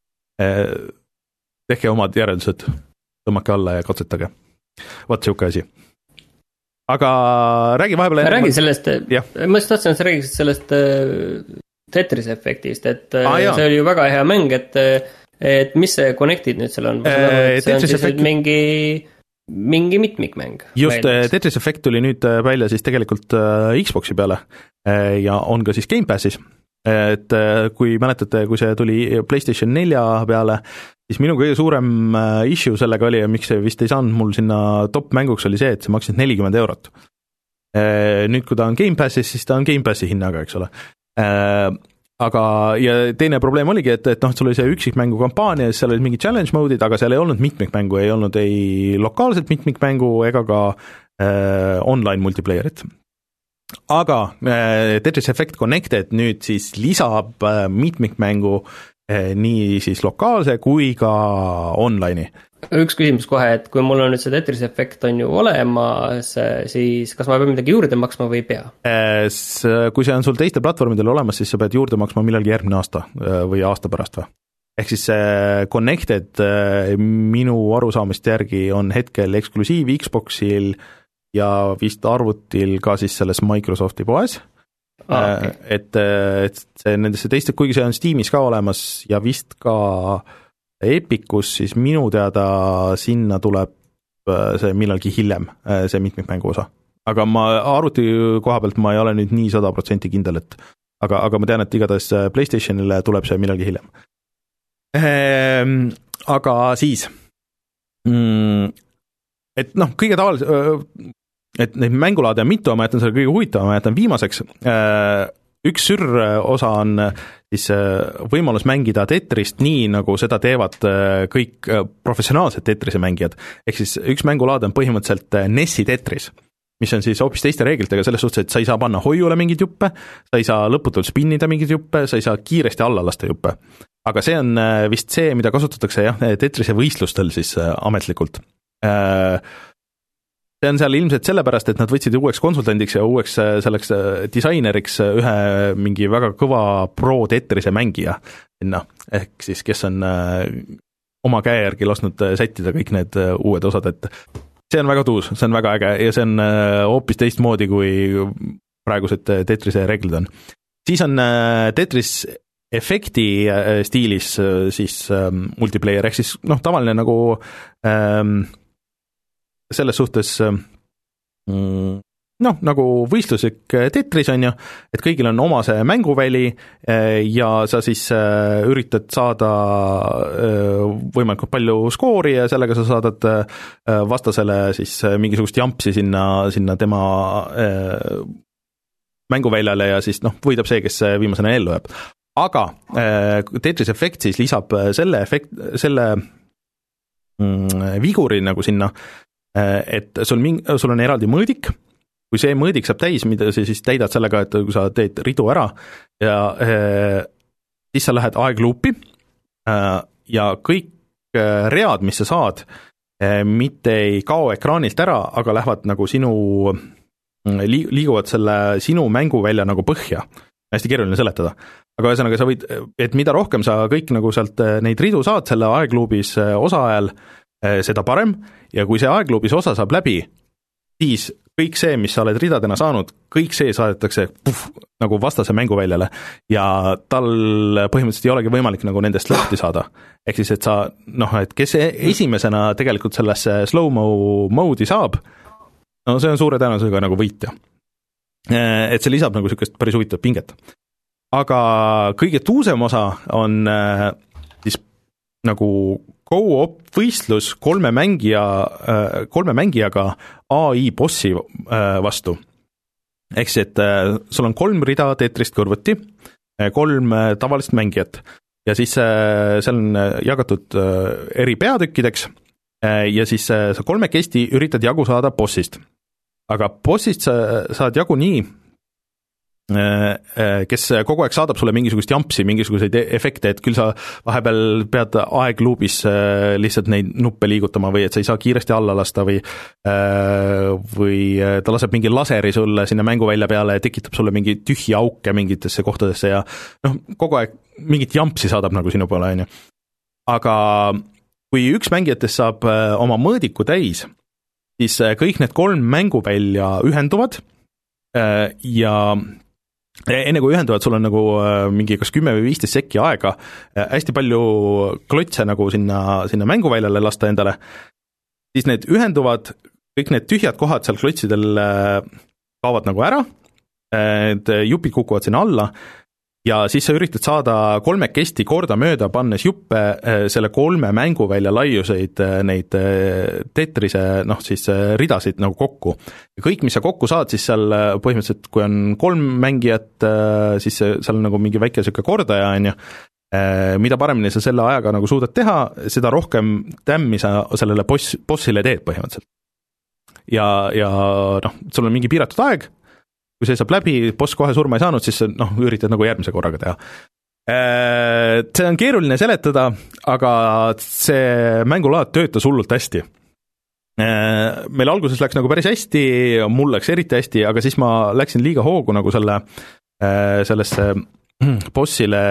Tehke omad järeldused, tõmmake alla ja katsetage. Vaat siuke asi. Aga räägi vahepeal... Räägi sellest, ja. Ma just tahtsin, et sa räägiksid sellest Tetris efektist, et ah, see oli ju väga hea mäng, et, et mis see Connected nüüd seal on? See on siis effekt... mingi, mingi mitmikmäng. Just, Tetris Effect tuli nüüd välja siis tegelikult Xboxi peale ja on ka siis Game Passis. Et kui mäletate, kui see tuli PlayStation nelja peale, siis minu kõige suurem issue sellega oli ja miks see vist ei saanud mul sinna top mänguks oli see, et see maksis nelikümmend eurot. Nüüd, kui ta on Game Passis, siis ta on Game Passi hinnaga, eks ole. Aga, ja teine probleem oligi, et, et noh, sul oli see üksikmängu kampaania, seal oli mingi challenge mode'id, aga seal ei olnud mitmikmängu, ei olnud ei lokaalselt mitmikmängu ega ka äh, online multiplayerit. Aga äh, Tetris Effect Connected nüüd siis lisab äh, mitmikmängu äh, nii siis lokaalse kui ka online'i. Üks küsimus kohe, et kui mul on nüüd see Tetris Effect on ju olemas, siis kas ma pean midagi juurde maksma või ei pea? Äh, kui see on sul teiste platvormidel olemas, siis sa pead juurde maksma millalgi järgmine aasta äh, või aasta pärast või? Ehk siis äh, Connected äh, minu arusaamist järgi on hetkel eksklusiiv Xboxil ja vist arvutil ka siis selles Microsofti poes, ah, okay. et, et see nendesse teiste, kuigi see on Steamis ka olemas ja vist ka Epicus, siis minu teada sinna tuleb see millalgi hiljem, see mitmikmängu osa. Aga ma arvuti koha pealt ma ei ole nüüd nii sada protsenti kindel, et aga, aga ma tean, et igatahes PlayStationile tuleb see millalgi hiljem. Ehm, aga siis mm, et noh, kõige tavalis et neid mängulaade on mitu, ma jätan selle kõige huvitavam, ma jätan viimaseks. Üks sürr osa on siis võimalus mängida Tetrist nii, nagu seda teevad kõik professionaalsed Tetrise mängijad. Ehk siis üks mängulaade on põhimõtteliselt Nessi Tetris, mis on siis hoopis teiste reeglitega selles suhtes, et sa ei saa panna hoiule mingeid juppe, sa ei saa lõputult spinnida mingeid juppe, sa ei saa kiiresti alla lasta juppe. Aga see on vist see, mida kasutatakse jah, Tetrise võistlustel siis ametlikult. See on seal ilmselt sellepärast, et nad võtsid uueks konsultandiks ja uueks selleks disaineriks ühe mingi väga kõva pro Tetrise mängija sinna, ehk siis kes on oma käe järgi lasknud sättida kõik need uued osad, et see on väga tuus, see on väga äge ja see on hoopis teistmoodi, kui praegused Tetrise reeglid on. Siis on Tetris efekti stiilis siis multiplayer, ehk siis noh, tavaline nagu ähm, selles suhtes noh, nagu võistluslik Tetris on ju, et kõigil on oma see mänguväli ja sa siis üritad saada võimalikult palju skoori ja sellega sa saadad vastasele siis mingisugust jampsi sinna, sinna tema mänguväljale ja siis noh, võidab see, kes viimasena ellu jääb. Aga Tetris Effect siis lisab selle efekt, selle viguri nagu sinna, et sul, ming, sul on eraldi mõõdik kui see mõõdik saab täis, mida sa siis täidad sellega, et kui sa teed ridu ära ja eh, siis sa lähed aegluupi eh, ja kõik eh, read, mis sa saad, eh, mitte ei kao ekraanilt ära, aga lähevad nagu sinu, liiguvad selle sinu mänguvälja nagu põhja. Hästi keeruline seletada. Aga ühesõnaga sa võid, et mida rohkem sa kõik nagu sealt neid ridu saad selle aegluubis osa ajal, seda parem, ja kui see aegluubis osa saab läbi, siis kõik see, mis sa oled ridadena saanud, kõik see saadetakse puh, nagu vastase mänguväljale ja tal põhimõtteliselt ei olegi võimalik nagu nendest lahti saada. Ehk siis, et sa, noh, et kes esimesena tegelikult sellesse slow-mo mode'i saab, no see on suure tõenäosusega nagu võitja. Et see lisab nagu niisugust päris huvitavat pinget. Aga kõige tuusem osa on siis nagu go-op võistlus kolme mängija, kolme mängijaga A I bossi vastu. Ehk siis, et sul on kolm rida Tetrist kõrvuti, kolm tavalist mängijat ja siis seal on jagatud eri peatükkideks ja siis sa kolmekesti üritad jagu saada bossist. Aga bossist sa saad jagu nii, kes kogu aeg saadab sulle mingisugust jampsi, mingisuguseid efekte, et küll sa vahepeal pead aegluubis lihtsalt neid nuppe liigutama või et sa ei saa kiiresti alla lasta või, või ta laseb mingi laseri sulle sinna mänguvälja peale ja tekitab sulle mingi tühja auke mingitesse kohtadesse ja noh, kogu aeg mingit jampsi saadab nagu sinu poole, on ju. Aga kui üks mängijatest saab oma mõõdiku täis, siis kõik need kolm mänguvälja ühenduvad ja enne kui ühenduvad, sul on nagu mingi kas kümme või viisteist sekki aega hästi palju klotse nagu sinna, sinna mänguväljale lasta endale, siis need ühenduvad, kõik need tühjad kohad seal klotsidel kaovad nagu ära, et jupid kukuvad sinna alla ja siis sa üritad saada kolmekesti korda mööda, pannes juppe selle kolme mänguvälja laiuseid neid Tetrise, noh siis ridasid nagu kokku. Ja kõik, mis sa kokku saad, siis seal põhimõtteliselt, kui on kolm mängijat, siis seal on nagu mingi väike söke kordaja, on ju, mida paremini sa selle ajaga nagu suudad teha, seda rohkem tämmi sa sellele boss, bossile teed põhimõtteliselt. Ja, ja noh, sul on mingi piiratud aeg, kui see saab läbi, boss kohe surma ei saanud, siis noh, üritad nagu järgmise korraga teha. See on keeruline seletada, aga see mängulaad töötas hullult hästi. Meil alguses läks nagu päris hästi, mul läks eriti hästi, aga siis ma läksin liiga hoogu nagu selle, sellesse bossile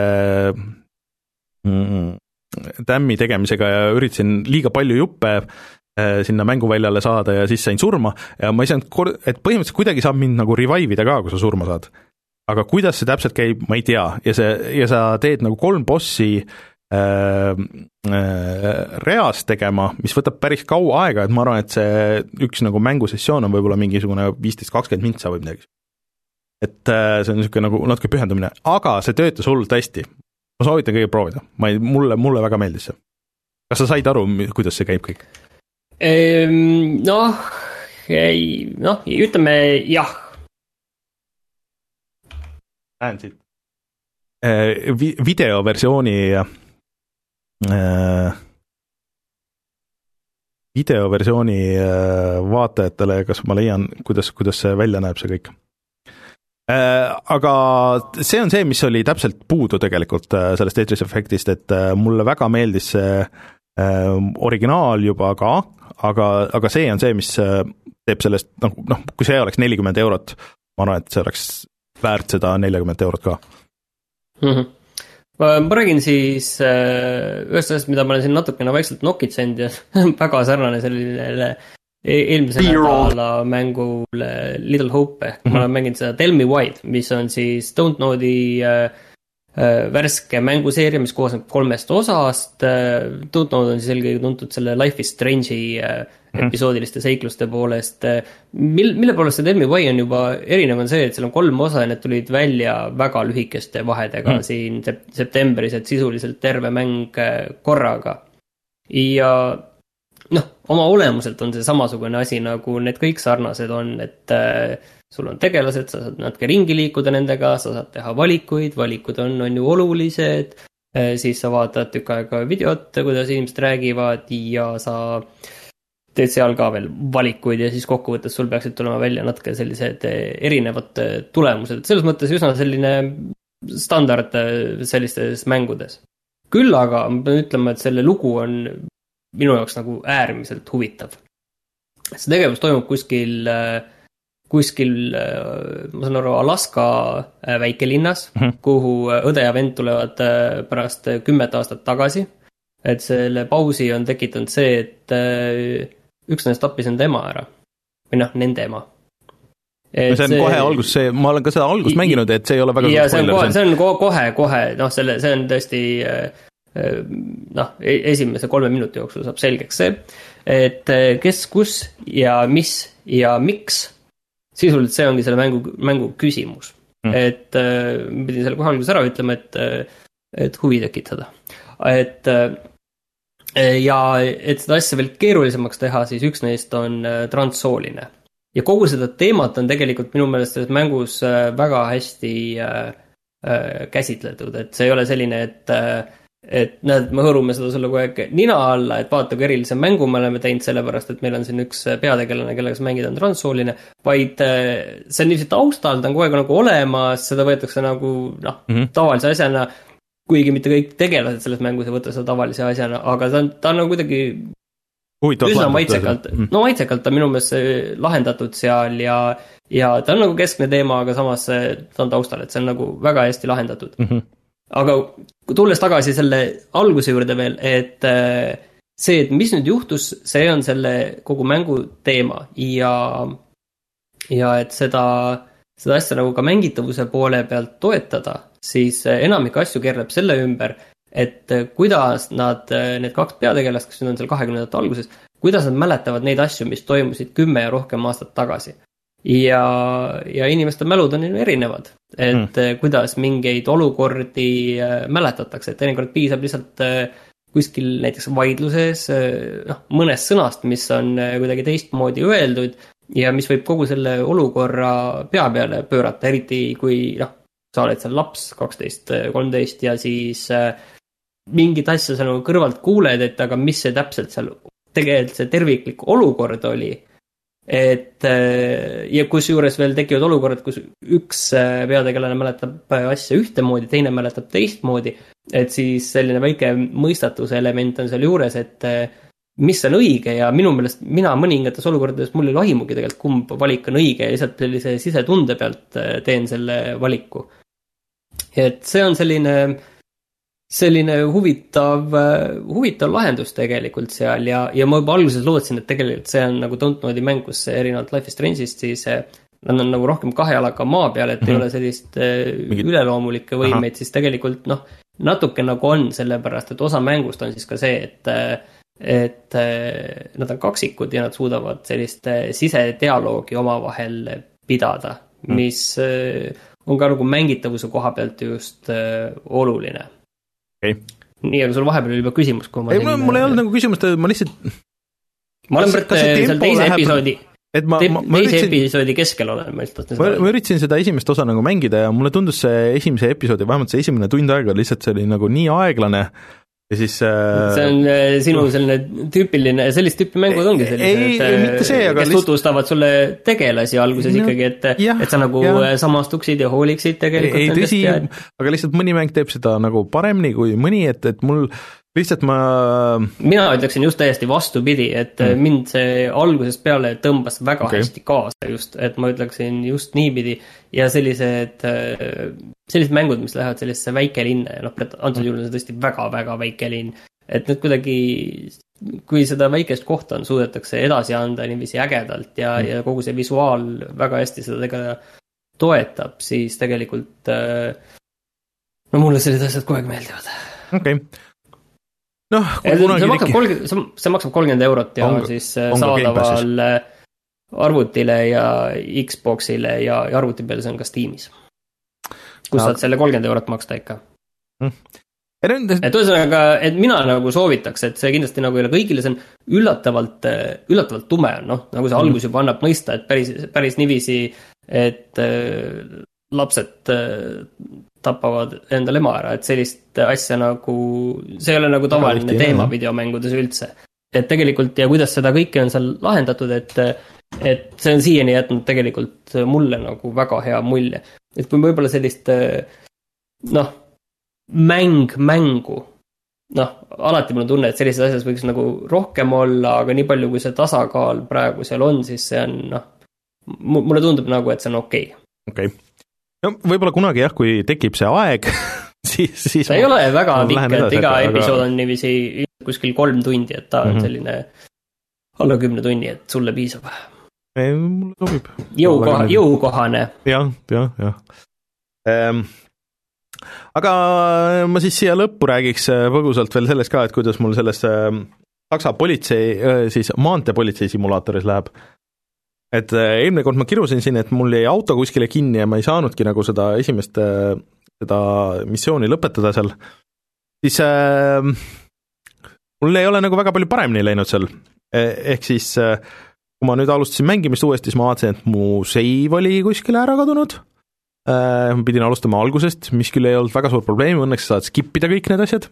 tämmi tegemisega ja üritasin liiga palju juppe sinna mänguväljale saada ja siis sain surma ja ma ei saanud, kor- et põhimõtteliselt kuidagi saab mind nagu revive'ida ka, kui sa surma saad. Aga kuidas see täpselt käib, ma ei tea, ja, see, ja sa teed nagu kolm bossi äh, äh, reas tegema, mis võtab päris kaua aega, et ma arvan, et see üks nagu mängusessioon on võib-olla mingisugune viisteist kakskümmend mintsa või midagi. Et äh, see on niisugune nagu natuke pühendumine, aga see töötas hullult hästi. Ma soovitan kõige proovida, ma ei, mulle, mulle väga meeldis see. Kas sa said aru, kuidas see käib kõik? Noh, ei, noh, ütleme jah. Näen siit. Videoversiooni videoversiooni vaatajatele, kas ma leian, kuidas, kuidas see välja näeb see kõik. Aga see on see, mis oli täpselt puudu tegelikult sellest Tetris Effectist, et mulle väga meeldis see originaal juba ka, aga, aga see on see, mis teeb sellest, noh, noh, kui see oleks nelikümmend eurot, ma arvan, et see oleks väärt seda nelikümmend eurot ka. Mm-hmm. Ma, ma räägin siis ühest asjast, mida ma olen siin natukene vaikselt nokitsenud ja väga sarnane selline eelmise nädala mängule Little Hope, ehk mm-hmm. ma olen mänginud seda Tell Me Why, mis on siis Don't Know'di värske mänguseeria, mis koosneb kolmest osast. Don't Know on siis eelkõige tuntud selle Life is Strange'i episoodiliste seikluste poolest. Mil, mille poolest see Tell Me Why on juba erinev on see, et seal on kolm osa ja need tulid välja väga lühikeste vahedega mm. siin septembris, et sisuliselt terve mäng korraga. Ja noh, oma olemuselt on see samasugune asi, nagu need kõik sarnased on, et sul on tegelased, sa saad natuke ringi liikuda nendega, sa saad teha valikuid, valikud on, on ju olulised, siis sa vaatad tükk aega videot, kuidas inimesed räägivad ja sa teed seal ka veel valikuid ja siis kokkuvõttes sul peaksid tulema välja natuke sellised erinevad tulemused. Selles mõttes üsna selline standard sellistes mängudes. Küll aga ma pean ütlema, et selle lugu on minu jaoks nagu äärmiselt huvitav. See tegevus toimub kuskil, kuskil ma saan aru, Alaska väikelinnas, mm-hmm. kuhu õde ja vend tulevad pärast kümmet aastat tagasi. Et selle pausi on tekitanud see, et üks neist tappis enda ema ära. Või noh, nende ema. Et see on see, kohe algus, see, ma olen ka seda algust i, mänginud, et see ei ole väga ja see on, kohe, see on kohe, kohe, noh, selle, see on tõesti noh, esimese kolme minuti jooksul saab selgeks see, et kes, kus ja mis ja miks, sisuliselt see ongi selle mängu, mängu küsimus. Mm. Et ma pidin selle kohe alguses ära ütlema, et, et huvi tekitada. Et ja et seda asja veel keerulisemaks teha, siis üks neist on transsooline. Ja kogu seda teemat on tegelikult minu meelest selles mängus väga hästi käsitletud, et see ei ole selline, et et näed, me hõõrume seda sulle kogu aeg nina alla, et vaata, kui erilise mängu me oleme teinud sellepärast, et meil on siin üks peategelane, kellega mängida on transsooline, vaid see on niiviisi taustal, ta on kogu aeg nagu olemas, seda võetakse nagu noh, mm-hmm. tavalise asjana, kuigi mitte kõik tegelased selles mängus ei võtta seda tavalise asjana, aga ta on, ta on nagu kuidagi üsna maitsekalt, no maitsekalt ta minu meelest lahendatud seal ja, ja ta on nagu keskne teema, aga samas ta on taustal, et see on nagu väga hästi lahendatud. Mm-hmm. Aga tulles tagasi selle alguse juurde veel, et see, et mis nüüd juhtus, see on selle kogu mängu teema ja, ja et seda, seda asja nagu ka mängitavuse poole pealt toetada, siis enamik asju keerleb selle ümber, et kuidas nad, need kaks peategelast, kes nüüd on seal kahekümnendate alguses, kuidas nad mäletavad neid asju, mis toimusid kümme ja rohkem aastat tagasi. Ja, ja inimeste mälud on erinevad, et mm. kuidas mingeid olukordi mäletatakse, et teinekord piisab lihtsalt kuskil näiteks vaidluses noh, mõnest sõnast, mis on kuidagi teistmoodi öeldud ja mis võib kogu selle olukorra pea peale pöörata, eriti kui noh, sa oled seal laps kaksteist kolmteist ja siis mingit asja sa nagu kõrvalt kuuled, et aga mis see täpselt seal tegelikult see terviklik olukord oli. Et ja kus juures veel tekivad olukorrad, kus üks peategelane mäletab asja ühtemoodi, teine mäletab teistmoodi, et siis selline väike mõistatuse element on seal juures, et mis on õige ja minu meelest mina mõningates olukordades mul ei lahimugi tegelikult kumb valik on õige ja lihtsalt sellise sisetunde pealt teen selle valiku. Et see on selline selline huvitav, huvitav lahendus tegelikult seal ja, ja ma juba alguses lootsin, et tegelikult see on nagu Don't Know'i mäng, kus erinevalt Life is Strange'ist, siis nad on nagu rohkem kahe jalaga maa peal, et mm-hmm. ei ole sellist Mingid... üleloomulikke võimeid, Aha. siis tegelikult noh, natuke nagu on sellepärast, et osa mängust on siis ka see, et et nad on kaksikud ja nad suudavad sellist sisedialoogi omavahel pidada, mm. mis on ka nagu mängitavuse koha pealt just oluline. Okay. Nii, aga sul vahepeal oli juba küsimus, kui ma ei, mul ei olnud nagu küsimust, ma lihtsalt ma olen praegu seal teise läheb... episoodi ma, te, ma, ma teise üritasin... episoodi keskel olen ma, ma, ma üritasin seda esimest osa nagu mängida ja mulle tundus see esimese episoodi, vähemalt see esimene tund aega lihtsalt see oli nagu nii aeglane ja siis äh... see on sinu selline tüüpiline, sellist tüüpi mängud ongi sellised, et see, kes list... tutvustavad sulle tegelasi alguses no, ikkagi, et, ja, et sa nagu ja. samastuksid ja hooliksid tegelikult ei, tõsi, ja... aga lihtsalt mõni mäng teeb seda nagu paremini kui mõni, et, et mul lihtsalt ma mina ütleksin just täiesti vastupidi, et mm. mind see algusest peale tõmbas väga okay. hästi kaasa just, et ma ütleksin just niipidi ja sellised sellised mängud, mis lähevad sellisesse väikelinna ja noh, antud juhul on see tõesti väga-väga väike linn, et need kuidagi kui seda väikest kohta on, suudetakse edasi anda niiviisi ägedalt ja, mm. ja kogu see visuaal väga hästi seda tegelikult toetab, siis tegelikult no mulle sellised asjad kogu aeg meeldivad. Okei okay. noh, see maksab, kolmkümmend, see maksab kolmkümmend eurot ja on siis saadaval arvutile ja Xboxile ja, ja arvuti peal see on ka Steamis, kus no. saad selle kolmkümmend eurot maksta ikka mm. et ühesõnaga, et mina nagu soovitaks, et see kindlasti nagu ei ole kõigile, see on üllatavalt üllatavalt tume, noh, nagu see mm. algus juba annab mõista, et päris, päris niiviisi, et äh, lapsed äh, tapavad endale ema ära, et sellist asja nagu, see ei ole nagu tavaline teema videomängudes üldse. et tegelikult ja kuidas seda kõike on seal lahendatud, et, et see on siiani jätnud tegelikult mulle nagu väga hea mulje. Et kui võib-olla sellist noh, mäng mängu, noh, alati mul on tunne, et sellises asjas võiks nagu rohkem olla, aga nii palju, kui see tasakaal praegu seal on, siis see on, noh, mulle tundub nagu, et see on okei. Okei. No võib-olla kunagi jah, kui tekib see aeg, siis... siis ta ei ole väga pikk, et iga aga... episood on niiviisi kuskil kolm tundi, et ta on mm-hmm. selline alla kümne tunni, et sulle piisab. Ei, mulle sobib. Jõukoha, jõukohane. Jah, jah, jah. Ehm, aga ma siis siia lõppu räägiks põgusalt veel sellest ka, et kuidas mul selles Saksa politsei, siis maanteepolitsei simulaatoris läheb. Et eelmine kord ma kirusin siin, et mul jäi auto kuskile kinni ja ma ei saanudki nagu seda esimest seda missiooni lõpetada seal, siis äh, mul ei ole nagu väga palju paremini läinud seal. Ehk siis, äh, kui ma nüüd alustasin mängimist uuesti, siis ma vaatasin, et mu save oli kuskile ära kadunud. Äh, ma pidin alustama algusest, mis küll ei olnud väga suur probleem, õnneks saad skippida kõik need asjad.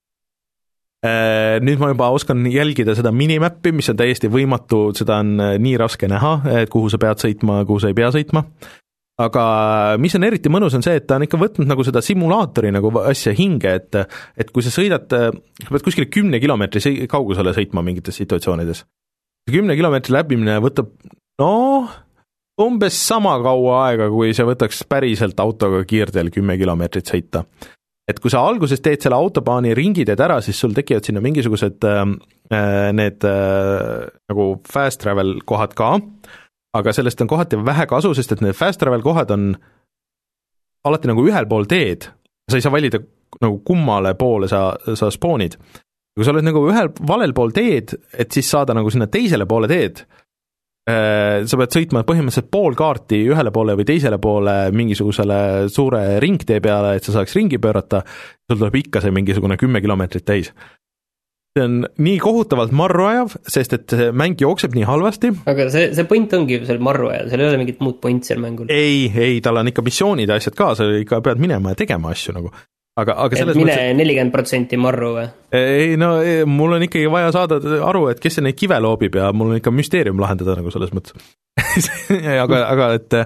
Nüüd ma juba oskan jälgida seda minimappi, mis on täiesti võimatu, seda on nii raske näha, et kuhu sa pead sõitma, kuhu sa ei pea sõitma. Aga mis on eriti mõnus, on see, et ta on ikka võtnud nagu seda simulaatori nagu asja hinge, et, et kui sa sõidad, sa pead kuskile kümne kilomeetri kaugusele sõitma mingites situatsioonides. kümne kilomeetri läbimine võtab, no, umbes sama kaua aega, kui see võtaks päriselt autoga kiirteel kümme kilomeetrit sõita. Et kui sa alguses teed selle autobaani ringi teed ära, siis sul tekivad sinna mingisugused äh, need äh, nagu fast travel kohad ka, aga sellest on kohati vähe kasu, sest et need fast travel kohad on alati nagu ühel pool teed, sa ei saa valida nagu kummale poole sa, sa spoonid. Kui sa oled nagu ühel valel pool teed, et siis saada nagu sinna teisele poole teed, sa pead sõitma põhimõtteliselt pool kaarti ühele poole või teisele poole mingisugusele suure ringtee peale, et sa saaks ringi pöörata, sul tuleb ikka see mingisugune kümme kilomeetrit täis. See on nii kohutavalt marru ajav, sest et see mäng jookseb nii halvasti. Aga see, see point ongi seal marru ajal, seal ei ole mingit muud point seal mängul. Ei, ei, tal on ikka missioonid ja asjad ka, sa ikka pead minema ja tegema asju nagu. Aga, aga et mine mõttes... nelikümmend protsenti marru või? Ei, no ei, mul on ikkagi vaja saada aru, et kes see neid kive loobib ja mul on ikka müsteerium lahendada nagu selles mõttes. aga, aga et,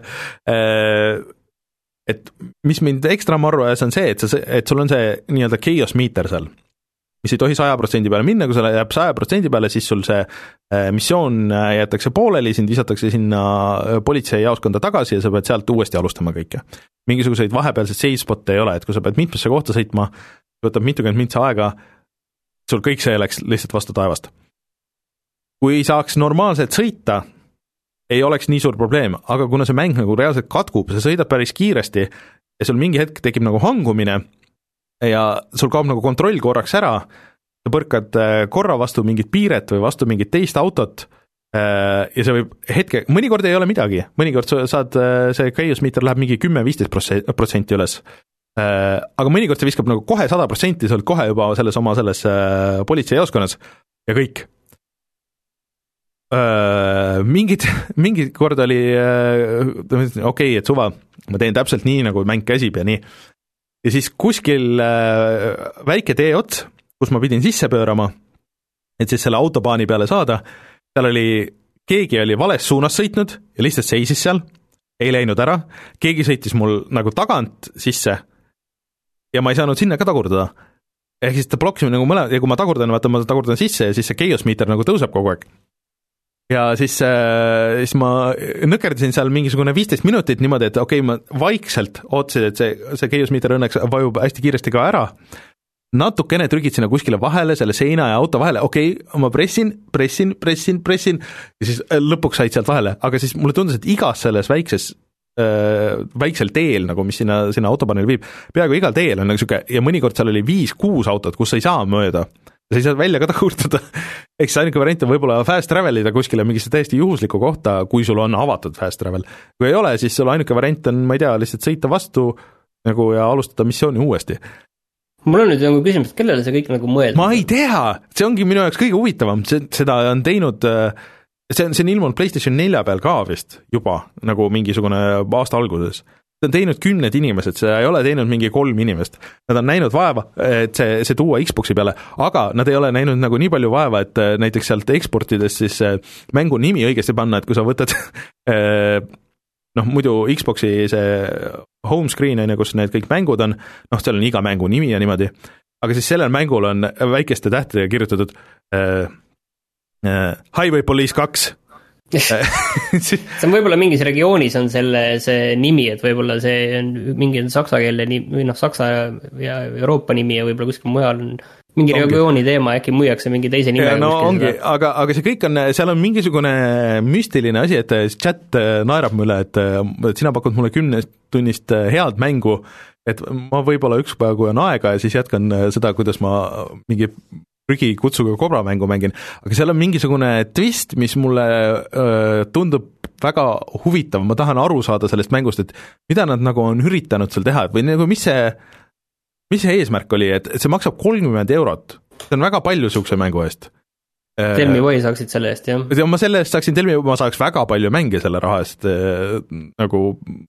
et mis mind ekstra marru ajas on see, et, sa, et sul on see nii-öelda chaos meter seal, mis ei tohi saja protsendi peale minna, kui sa jääb saja protsendi peale, siis sul see missioon jäetakse pooleli, sind visatakse sinna politsei jaoskonda tagasi ja sa pead sealt uuesti alustama kõike. Mingisuguseid vahepealseid save-spotte ei ole, et kui sa pead mitmesse kohta sõitma, võtab mitukümmend mintsa aega, sul kõik see läks lihtsalt vastu taevast. Kui saaks normaalselt sõita, ei oleks nii suur probleem, aga kuna see mäng nagu reaalselt katkub, sa sõidad päris kiiresti ja sul mingi hetk tekib nagu hangumine ja sul kaob nagu kontroll korraks ära, sa põrkad korra vastu mingit piiret või vastu mingit teist autot ja see võib hetke, mõnikord ei ole midagi, mõnikord saad, see chaos meter läheb mingi kümme-viisteist protsenti üles, aga mõnikord see viskab nagu kohe sada protsenti, sa oled kohe juba selles oma selles politsei jaoskonnas ja kõik. Mingid, mingid kord oli okei, okay, et suva, ma teen täpselt nii, nagu mäng käsib ja nii. Ja siis kuskil väike tee ots, kus ma pidin sisse pöörama, et siis selle autobaani peale saada, seal oli, keegi oli vales suunas sõitnud ja lihtsalt seisis seal, ei läinud ära, keegi sõitis mul nagu tagant sisse ja ma ei saanud sinna ka tagurdada. Ehk siis ta blokkis nagu mõle, ja kui ma tagurdan, vaata ma tagurdan sisse ja siis see chaos meter nagu tõuseb kogu aeg. Ja siis, äh, siis ma nõkerdasin seal mingisugune viisteist minutit niimoodi, et okei, okay, ma vaikselt ootasin, et see, see chaos meter õnneks vajub hästi kiiresti ka ära, natukene trükid sinna kuskile vahele, selle seina ja auto vahele, okei okay,, ma pressin, pressin, pressin, pressin ja siis lõpuks said sealt vahele, aga siis mulle tundus, et igas selles väikses äh, väiksel teel, nagu mis sinna, sinna autobaanile viib, peaaegu igal teel on nagu siuke, ja mõnikord seal oli viis-kuus autot, kus sa ei saa mööda, sa ei saa välja ka tagurdada, eks ainuke variant on võib-olla fast travelida kuskile mingisse täiesti juhuslikku kohta, kui sul on avatud fast travel, kui ei ole, siis sul ainuke variant on, ma ei tea, lihtsalt sõita vastu nagu ja alustada missiooni uuesti. Mul on nüüd nagu küsimus, et kellele see kõik nagu mõeldud? Ma ei tea, see ongi minu jaoks kõige huvitavam, see, seda on teinud, see on, see on ilmunud PlayStation nelja peal ka vist juba, nagu mingisugune aasta alguses. on teinud kümned inimesed, seda ei ole teinud mingi kolm inimest. Nad on näinud vaeva, et see, see tuua Xboxi peale, aga nad ei ole näinud nagu nii palju vaeva, et näiteks sealt eksportides siis mängu nimi õigesti panna, et kui sa võtad noh, muidu Xboxi see home screen, kus need kõik mängud on, noh, seal on iga mängu nimi ja niimoodi, aga siis sellel mängul on väikeste tähtedega kirjutatud äh, äh, Highway Police kaks. see on võib-olla mingis regioonis on selle, see nimi, et võib-olla see on mingi saksa keele nimi, või noh, saksa ja Euroopa nimi ja võib-olla kuskil mujal on mingi ongi. Regiooni teema, äkki müüakse mingi teise nime. No ongi, aga, aga see kõik on, seal on mingisugune müstiline asi, et chat naerab mulle, et, et sina pakud mulle kümnest tunnist head mängu, et ma võib-olla üks päev, kui on aega ja siis jätkan seda, kuidas ma mingi prügi kutsuga kobra mängu mängin, aga seal on mingisugune twist, mis mulle öö, tundub väga huvitav, ma tahan aru saada sellest mängust, et mida nad nagu on üritanud seal teha, või nagu mis see, mis see eesmärk oli, et, et see maksab kolmkümmend eurot, see on väga palju suguse mängu eest. Tell me why saaksid selle eest, jah? Ma selle eest saaksin, Tell me, ma saaks väga palju mänge selle raha eest, nagu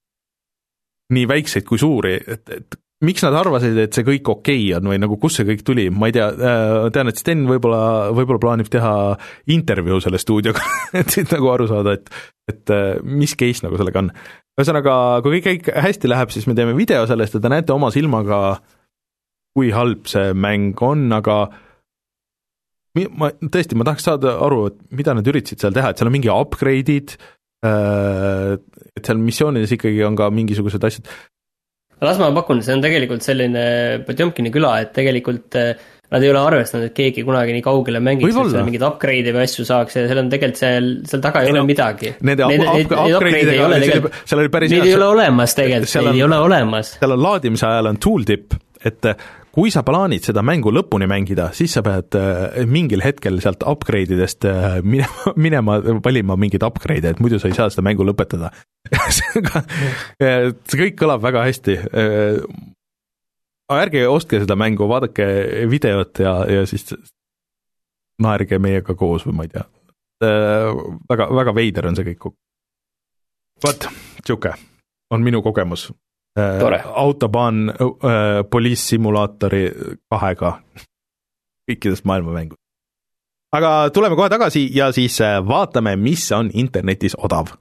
nii väikseid kui suuri, et, et miks nad arvasid, et see kõik okei on või nagu kus see kõik tuli, ma ei tea, tean, et Sten võib-olla, võib-olla plaanib teha intervjuu selle stuudioga, et siit nagu aru saada, et, et mis case nagu sellega on. Ühesõnaga, kui kõik hästi läheb, siis me teeme video sellest, et te näete oma silmaga, kui halb see mäng on, aga ma, tõesti, ma tahaks saada aru, et mida nad üritasid seal teha, et seal on mingi upgrade'id, et seal missioonides ikkagi on ka mingisugused asjad. Las ma pakun, see on tegelikult selline Potjomkini küla, et tegelikult nad ei ole arvestanud, et keegi kunagi nii kaugele mängiks, et seal mingid upgrade'e või asju saaks ja seal on tegelikult seal, seal taga ei, ei ole midagi. Nende upgrade'idega oli, seal oli päris neid ei ole olemas tegelikult, neid ei ole olemas. Seal on laadimise ajal on tooltip, et kui sa plaanid seda mängu lõpuni mängida, siis sa pead mingil hetkel sealt upgrade'idest minema, minema valima mingid upgrade'e, et muidu sa ei saa seda mängu lõpetada. see kõik kõlab väga hästi. Ärge ostke seda mängu, vaadake videot ja, ja siis naerge meiega koos või ma ei tea. Väga, väga veider on see kõik. Vaat, tšuke, on minu kogemus. Tore. Autobahn äh, Police Simulaatori kahega kõikidest maailmamängud. Aga tuleme kohe tagasi ja siis vaatame, mis on internetis odav.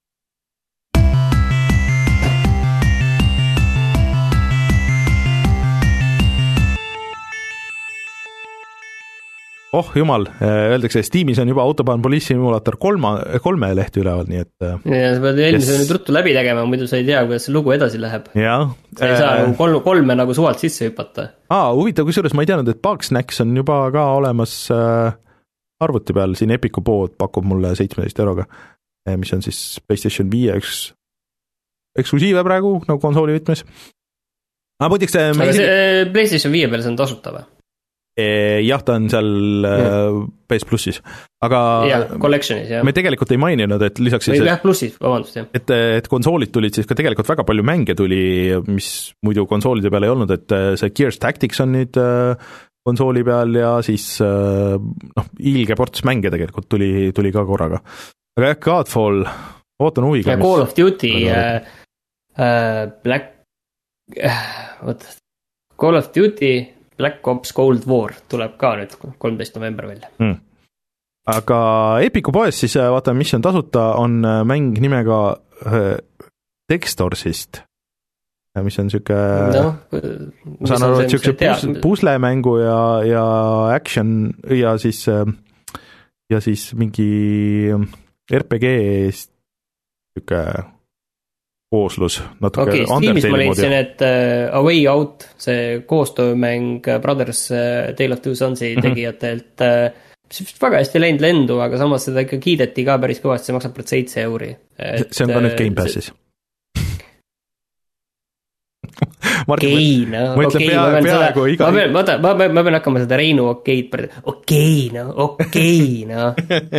Oh jumal, öeldakse, Steamis on juba Autobahn Police Simulator kolma, kolme lehti üleval, nii et ja sa pead eelmise yes. nüüd ruttu läbi tegema, muidu sa ei tea, kuidas see lugu edasi läheb. Ja, sa ei saa äh, kolme, kolme nagu suvalt sisse hüpata. Aa, huvitav, kusjuures ma ei teadnud, et Bugsnax on juba ka olemas äh, arvuti peal, siin Epiku pood pakub mulle seitsmeteist euroga, mis on siis PlayStation viie üks eksklusiive praegu, nagu konsooli võtmes. Aga muidiks see... Aga see PlayStation viie peal see on tasuta või? Jah, ta on seal mm. P S Plussis, aga ja, collectionis, jah. Me tegelikult ei maininud, et lisaks või jah, plussis, vabandust, jah. Et, et konsoolid tulid, siis ka tegelikult väga palju mänge tuli, mis muidu konsoolide peal ei olnud, et see Gears Tactics on nüüd konsooli peal ja siis noh, ilge ports mänge tegelikult tuli, tuli ka korraga. Aga jah, Godfall, ootan huviga. Ja Call of Duty äh, äh, Black äh, oot, Call of Duty Black Ops Cold War tuleb ka nüüd kolmteist november välja. Hmm. Aga Epiku poes siis vaatame, mis on tasuta, on mäng nimega Textorsist, mis on siuke no, ma saan aru, et siuke pus, puslemängu ja, ja action ja siis ja siis mingi R P G siuke kooslus natuke. Okei, Steamis ma leidsin, et uh, A Way Out, see koostöömäng Brothers uh, Tale of Two Sonsi mm-hmm. tegijatelt uh, väga hästi läinud lendu, aga samas seda ikka kiideti ka päris kõvasti, see maksab praegu seitse euri. Et, see on ka nüüd Game Passis. Okei, no okei, ma pean seda, ma pean, ma, ma, ma, ma pean hakkama seda Reinu okeid pärast, okei, no okei, no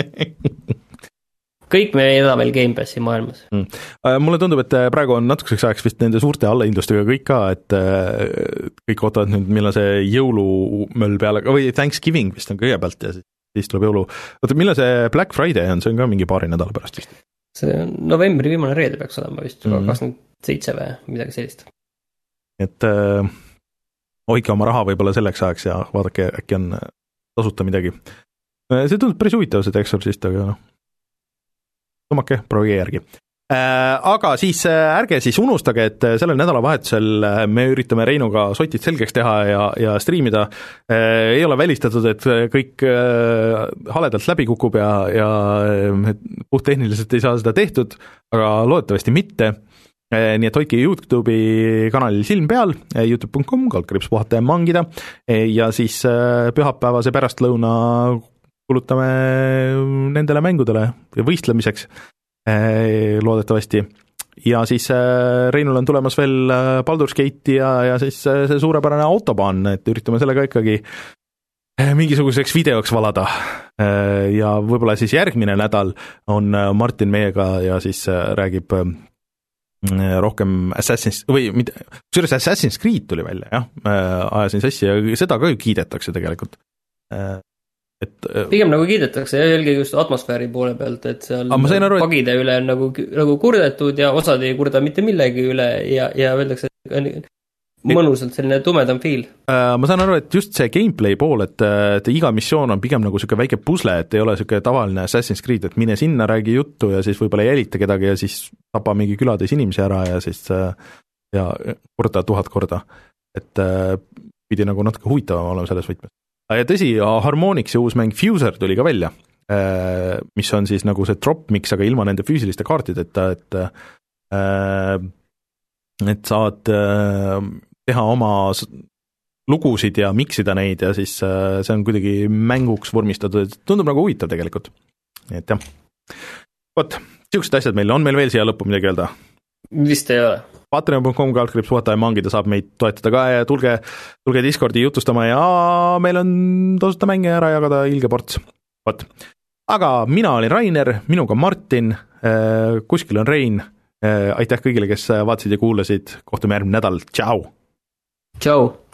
kõik me ei eda veel Game Passi maailmas. Mm. Mulle tundub, et praegu on natukeseks ajaks vist nende suurte allahindlustega kõik ka, et kõik ootavad nüüd, millal see jõulumöll peale, või Thanksgiving vist on kõigepealt ja siis tuleb jõulu. Oota, millal see Black Friday on, see on ka mingi paari nädala pärast vist? See on novembri viimane reede peaks olema vist, mm-hmm. kakskümmend seitse või midagi sellist. et äh, hoidke oma raha võib-olla selleks ajaks ja vaadake, äkki on tasuta midagi. See tundub päris huvitav, see Exorcist, aga noh, tõmmake, proovige järgi. Aga siis ärge siis unustage, et sellel nädalavahetusel me üritame Reinuga sotid selgeks teha ja, ja striimida. Ei ole välistatud, et kõik haledalt läbi kukub ja, ja puhttehniliselt ei saa seda tehtud, aga loodetavasti mitte. Nii et hoidke YouTube'i kanalil silm peal, youtube punkt com, kaldkriips puhata ja mangida, ja siis pühapäevase pärastlõuna kulutame nendele mängudele ja võistlemiseks loodetavasti. Ja siis Reinul on tulemas veel Baldur's Gate ja, ja siis see suurepärane autobahn, et üritame sellega ikkagi mingisuguseks videoks valada. Ja võib-olla siis järgmine nädal on Martin meiega ja siis räägib rohkem Assassin's, või mitte, kusjuures Assassin's Creed tuli välja, jah, ajasin sassi ja seda ka ju kiidetakse tegelikult. Et, pigem nagu kiidetakse ja eelkõige just atmosfääri poole pealt, et seal aru, pagide et... üle on nagu, nagu kurdetud ja osad ei kurda mitte millegi üle ja, ja öeldakse, et mõnusalt selline tumedam feel. Ma saan aru, et just see gameplay pool, et, et iga missioon on pigem nagu siuke väike pusle, et ei ole siuke tavaline Assassin's Creed, et mine sinna, räägi juttu ja siis võib-olla jälita kedagi ja siis tapa mingi külatäis inimesi ära ja siis ja korda tuhat korda. Et pidi nagu natuke huvitavam olema selles võtmes. Ja tõsi, Harmonix ja uus mäng Fuser tuli ka välja, mis on siis nagu see drop mix, aga ilma nende füüsiliste kaartideta, et et saad teha oma lugusid ja miksida neid ja siis see on kuidagi mänguks vormistatud, et tundub nagu huvitav tegelikult. Et jah. Vot, siuksed asjad meil, on meil veel siia lõppu midagi öelda? Vist ei ole. patreon punkt com kaldkriips puhata ja mangida saab meid toetada ka ja tulge, tulge Discordi jutustama ja meil on tasuta mänge ära jagada ilge ports. Vot. Aga mina olin Rainer, minuga Martin, kuskil on Rein. Aitäh kõigile, kes vaatasid ja kuulasid, kohtume järgmine nädal, tšau! Tšau!